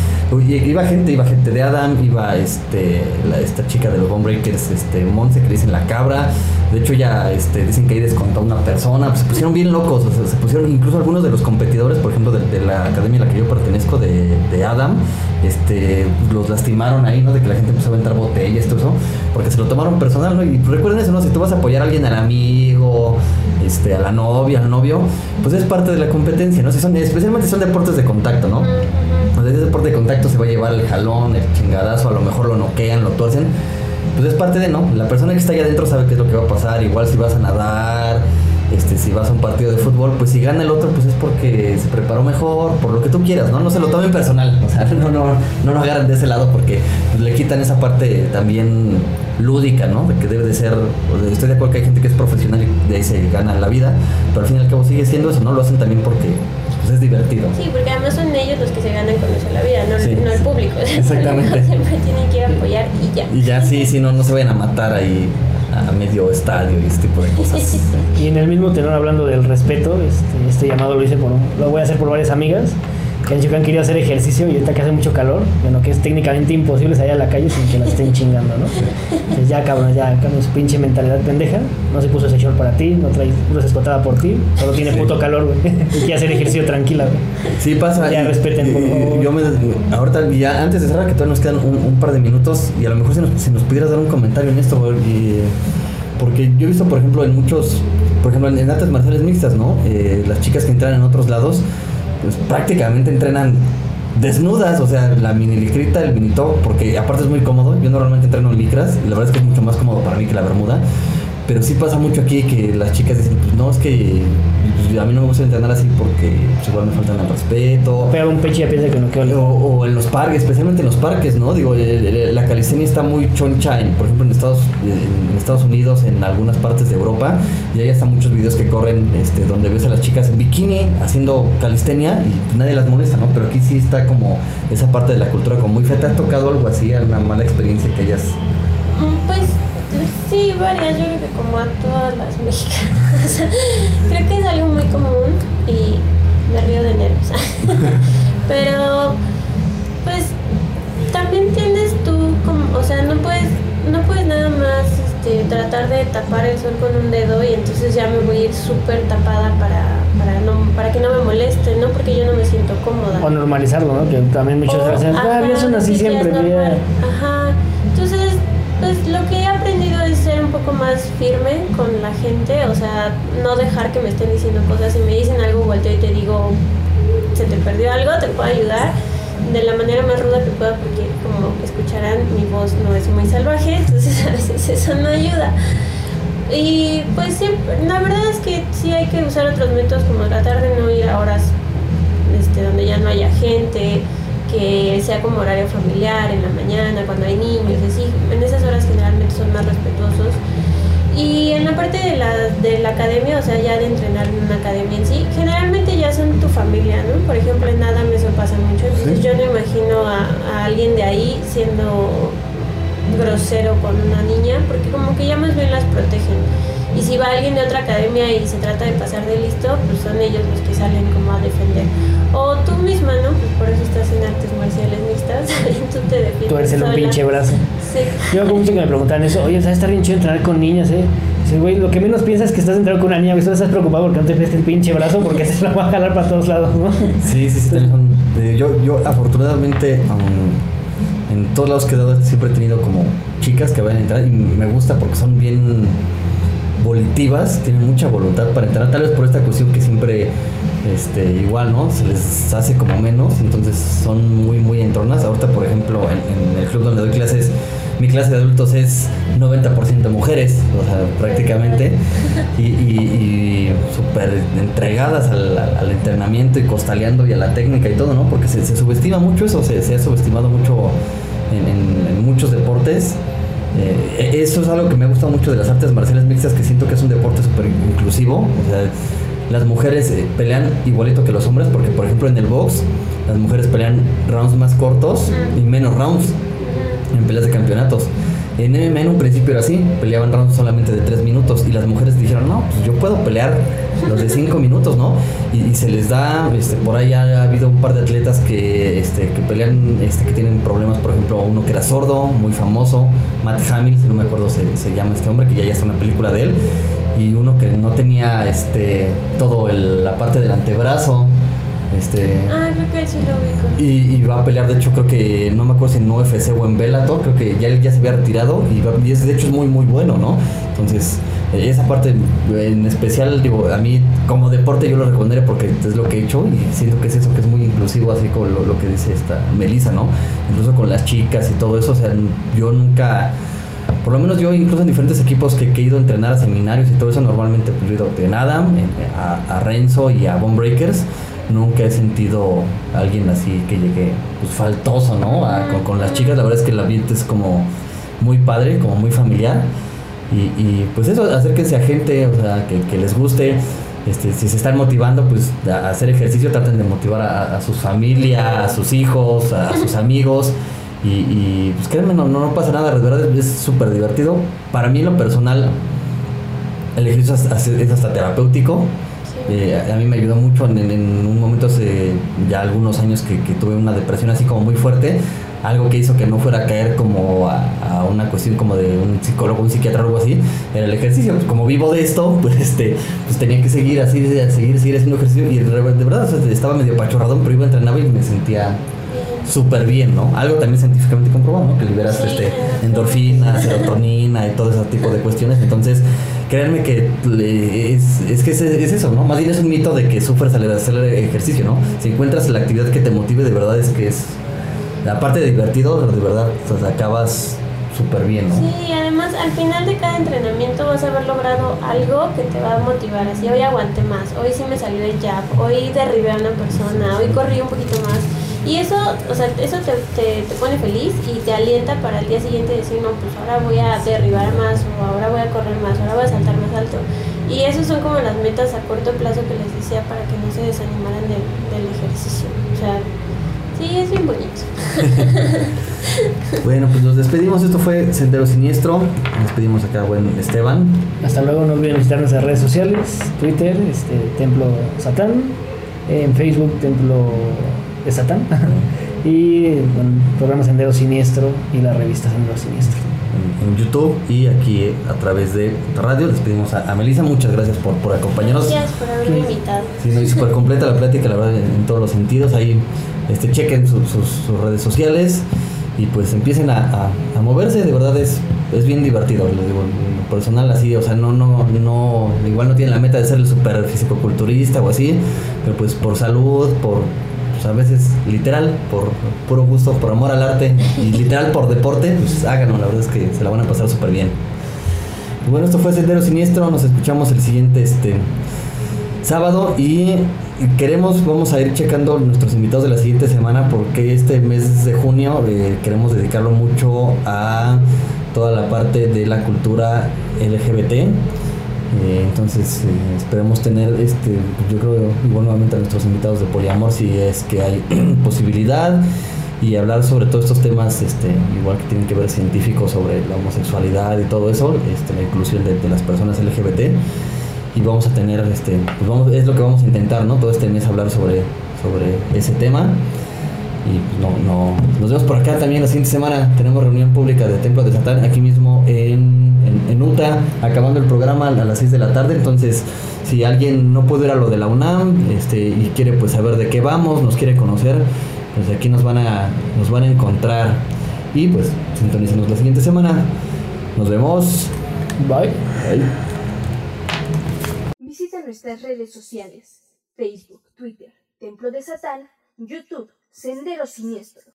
iba gente de Adam, iba esta chica de los Bone Breakers, Monse, que le dicen la cabra. De hecho ya dicen que ahí descontó a una persona. Pues se pusieron bien locos, o sea, se pusieron incluso algunos de los competidores, por ejemplo de la academia a la que yo pertenezco, de Adam, los lastimaron ahí, ¿no? De que la gente empezó a aventar botellas, todo eso, porque se lo tomaron personal, ¿no? Y recuerden eso, ¿no? Si tú vas a apoyar a alguien, al amigo, a la novia, al novio, pues es parte de la competencia, ¿no? Especialmente si son deportes de contacto, ¿no? O sea, ese deporte de contacto se va a llevar el jalón, el chingadazo, a lo mejor lo noquean, lo tuercen. Pues es parte de, ¿no? La persona que está allá adentro sabe qué es lo que va a pasar. Igual si vas a nadar, si vas a un partido de fútbol, pues si gana el otro, pues es porque se preparó mejor, por lo que tú quieras, ¿no? No se lo tomen personal, o sea, no lo agarren de ese lado, porque pues, le quitan esa parte también lúdica, ¿no? De que debe de ser, estoy de acuerdo que hay gente que es profesional y de ahí se gana la vida, pero al fin y al cabo sigue siendo eso, ¿no? Lo hacen también porque pues, es divertido. Sí, porque además son ellos los que se ganan con eso la vida, no el público. Exactamente. Siempre tienen que ir a apoyar y ya. Y ya, sí, no se vayan a matar ahí a medio estadio y ese tipo de cosas. Y en el mismo tenor, hablando del respeto, este llamado lo voy a hacer por varias amigas que han dicho que han querido hacer ejercicio y ahorita que hace mucho calor, bueno, que es técnicamente imposible salir a la calle sin que la estén chingando, ¿no? Entonces ya cabrón, su pinche mentalidad pendeja, no se puso ese short para ti, no se escotada por ti, solo tiene puto calor, güey, y quiere hacer ejercicio tranquila, güey. Sí pasa. Ya respeten, por favor. Ahorita, ya antes de cerrar, que todavía nos quedan un par de minutos, y a lo mejor si nos pudieras dar un comentario en esto, güey, porque yo he visto, por ejemplo, en artes marciales mixtas, ¿no? Las chicas que entran en otros lados, pues prácticamente entrenan desnudas, o sea, la mini licrita, el mini top, porque aparte es muy cómodo. Yo normalmente entreno en licras, y la verdad es que es mucho más cómodo para mí que la bermuda. Pero sí pasa mucho aquí que las chicas dicen, pues no, es que a mí no me gusta entrenar así porque pues, igual me faltan el respeto. Pega un pecho y ya piensa que no quedó. O en los parques, especialmente en los parques, ¿no? Digo, la calistenia está muy choncha, por ejemplo, en Estados Unidos, en algunas partes de Europa. Y hay hasta muchos videos que corren donde ves a las chicas en bikini haciendo calistenia y pues, nadie las molesta, ¿no? Pero aquí sí está como esa parte de la cultura como muy fea. ¿Te ha tocado algo así, alguna mala experiencia que hayas...? Pues... sí, varias, yo creo que como a todas las mexicanas. Creo que es algo muy común y me río de nervios. Pero, pues, también tienes tú como, o sea, no puedes nada más tratar de tapar el sol con un dedo y entonces ya me voy a ir súper tapada para que no me moleste, ¿no? Porque yo no me siento cómoda. O normalizarlo, ¿no? Que también muchas veces, ya son así siempre, mira. Ajá. Entonces, pues lo que he aprendido es ser un poco más firme con la gente, o sea, no dejar que me estén diciendo cosas. Si me dicen algo, volteo y te digo, se te perdió algo, te puedo ayudar de la manera más ruda que pueda, porque como escucharán, mi voz no es muy salvaje, entonces a veces eso no ayuda. Y pues sí, la verdad es que sí hay que usar otros métodos, como tratar de no ir a horas donde ya no haya gente, que sea como horario familiar, en la mañana, cuando hay niños, así. En esas horas generalmente son más respetuosos. Y en la parte de la academia, o sea, ya de entrenar en una academia en sí, generalmente ya son tu familia, ¿no? Por ejemplo, en Adam eso pasa mucho, entonces yo no imagino a alguien de ahí siendo grosero con una niña, porque como que ya más bien las protegen. Y si va alguien de otra academia y se trata de pasar de listo, pues son ellos los que salen como a defender. O tú misma, ¿no? Pues por eso estás en artes marciales mixtas, tú te defiendes. Tú eres el sola. pinche brazo. Sí. Yo hago mucho que me preguntan eso, oye, ¿sabes? Está bien chido entrenar con niñas, Dice, güey, lo que menos piensas es que estás entrenando con una niña, güey, tú estás preocupado porque no te prestes el pinche brazo porque se la va a jalar para todos lados, ¿no? Sí, yo afortunadamente en todos lados que he dado siempre he tenido como chicas que van a entrar y me gusta porque son bien volitivas, tienen mucha voluntad para entrar, tal vez por esta cuestión que siempre igual, ¿no? Se les hace como menos, entonces son muy entronas. Ahorita, por ejemplo, en el club donde doy clases, mi clase de adultos es 90% mujeres, o sea, prácticamente, y súper entregadas al entrenamiento y costaleando y a la técnica y todo, ¿no? Porque se subestima mucho eso, se ha subestimado mucho en muchos deportes. Eso es algo que me gusta mucho de las artes marciales mixtas, que siento que es un deporte súper inclusivo. O sea, las mujeres pelean igualito que los hombres, porque por ejemplo en el box las mujeres pelean rounds más cortos y menos rounds en peleas de campeonatos. En MMA en un principio era así, peleaban rounds solamente de 3 minutos y las mujeres dijeron, no, pues yo puedo pelear los de 5 minutos, ¿no? Y se les da, por ahí ha habido un par de atletas que pelean, que tienen problemas, por ejemplo, uno que era sordo, muy famoso, Matt Hamill, si no me acuerdo se llama este hombre, que ya está una película de él, y uno que no tenía la parte del antebrazo. Creo que sí lo ubico. Y va a pelear, de hecho creo que no me acuerdo si en UFC o en Bellator, creo que ya se había retirado y de hecho es muy bueno, ¿no? Entonces esa parte en especial, digo, a mí como deporte yo lo recomendaría porque es lo que he hecho y siento que es eso, que es muy inclusivo, así como lo que dice esta Melissa, ¿no? Incluso con las chicas y todo eso, o sea, yo nunca, por lo menos yo incluso en diferentes equipos que he ido a entrenar a seminarios y todo eso, normalmente pues he ido en Adam, a Renzo y a Bone Breakers. Nunca he sentido a alguien así que llegue pues faltoso, ¿no? Con las chicas, la verdad es que el ambiente es como muy padre, como muy familiar. Y pues eso, acérquense a gente, o sea, que les guste. Si se están motivando pues a hacer ejercicio, traten de motivar a su familia, a sus hijos, a sus amigos. Y pues créanme, no pasa nada, de verdad es súper divertido. Para mí en lo personal, el ejercicio es hasta terapéutico. A mí me ayudó mucho en un momento hace ya algunos años que tuve una depresión así como muy fuerte, algo que hizo que no fuera a caer como a una cuestión como de un psicólogo, un psiquiatra o algo así, era el ejercicio. Pues como vivo de esto, pues tenía que seguir haciendo ejercicio y de verdad, o sea, estaba medio pachorradón, pero iba a entrenar y me sentía súper bien, ¿no? Algo también científicamente comprobado, ¿no? Que liberas endorfina, serotonina y todo ese tipo de cuestiones. Entonces, créanme que es eso, ¿no? Más bien es un mito de que sufres al hacer ejercicio, ¿no? Si encuentras la actividad que te motive, de verdad es que es, aparte de divertido, de verdad, o sea, acabas súper bien, ¿no? Sí, además al final de cada entrenamiento vas a haber logrado algo que te va a motivar. Así, hoy aguanté más, hoy sí me salió el jab, hoy derribé a una persona, hoy corrí un poquito más. Y eso, o sea, eso te pone feliz y te alienta para el día siguiente decir, no, pues ahora voy a derribar más, o ahora voy a correr más, ahora voy a saltar más alto. Y esos son como las metas a corto plazo que les decía para que no se desanimaran del ejercicio. O sea, sí, es bien bonito. Bueno, pues nos despedimos. Esto fue Sendero Siniestro. Nos despedimos acá, buen Esteban. Hasta luego. No olviden visitar nuestras redes sociales: Twitter, Templo Satán, en Facebook, Templo de Satán, y bueno, programa Sendero Siniestro y la revista Sendero Siniestro. en YouTube y aquí a través de radio. Les pedimos a Melissa, muchas gracias por acompañarnos. Gracias por haberme invitado. Sí, no, y súper completa la plática, la verdad, en todos los sentidos. Ahí chequen sus redes sociales y pues empiecen a moverse. De verdad es bien divertido, les digo, en lo personal así, o sea, no, igual no tienen la meta de ser el super fisicoculturista o así, pero pues por salud, pues a veces literal, por puro gusto, por amor al arte y literal por deporte, pues háganlo, la verdad es que se la van a pasar súper bien. Y bueno, esto fue Sendero Siniestro, nos escuchamos el siguiente sábado y vamos a ir checando nuestros invitados de la siguiente semana porque este mes de junio queremos dedicarlo mucho a toda la parte de la cultura LGBT. Entonces esperemos tener yo creo igual nuevamente a nuestros invitados de poliamor si es que hay posibilidad y hablar sobre todos estos temas igual que tienen que ver científicos sobre la homosexualidad y todo eso, la inclusión de las personas LGBT. Y vamos a tener es lo que vamos a intentar, ¿no? Todo este mes hablar sobre ese tema. Y pues nos vemos por acá también la siguiente semana. Tenemos reunión pública de Templo de Satán aquí mismo en UTA, acabando el programa a las 6 de la tarde. Entonces, si alguien no puede ir a lo de la UNAM y quiere pues saber de qué vamos, nos quiere conocer, pues aquí nos van a encontrar. Y pues sintonícenos la siguiente semana. Nos vemos. Bye. Bye. Visita nuestras redes sociales: Facebook, Twitter, Templo de Satán, YouTube, Sendero Siniestro.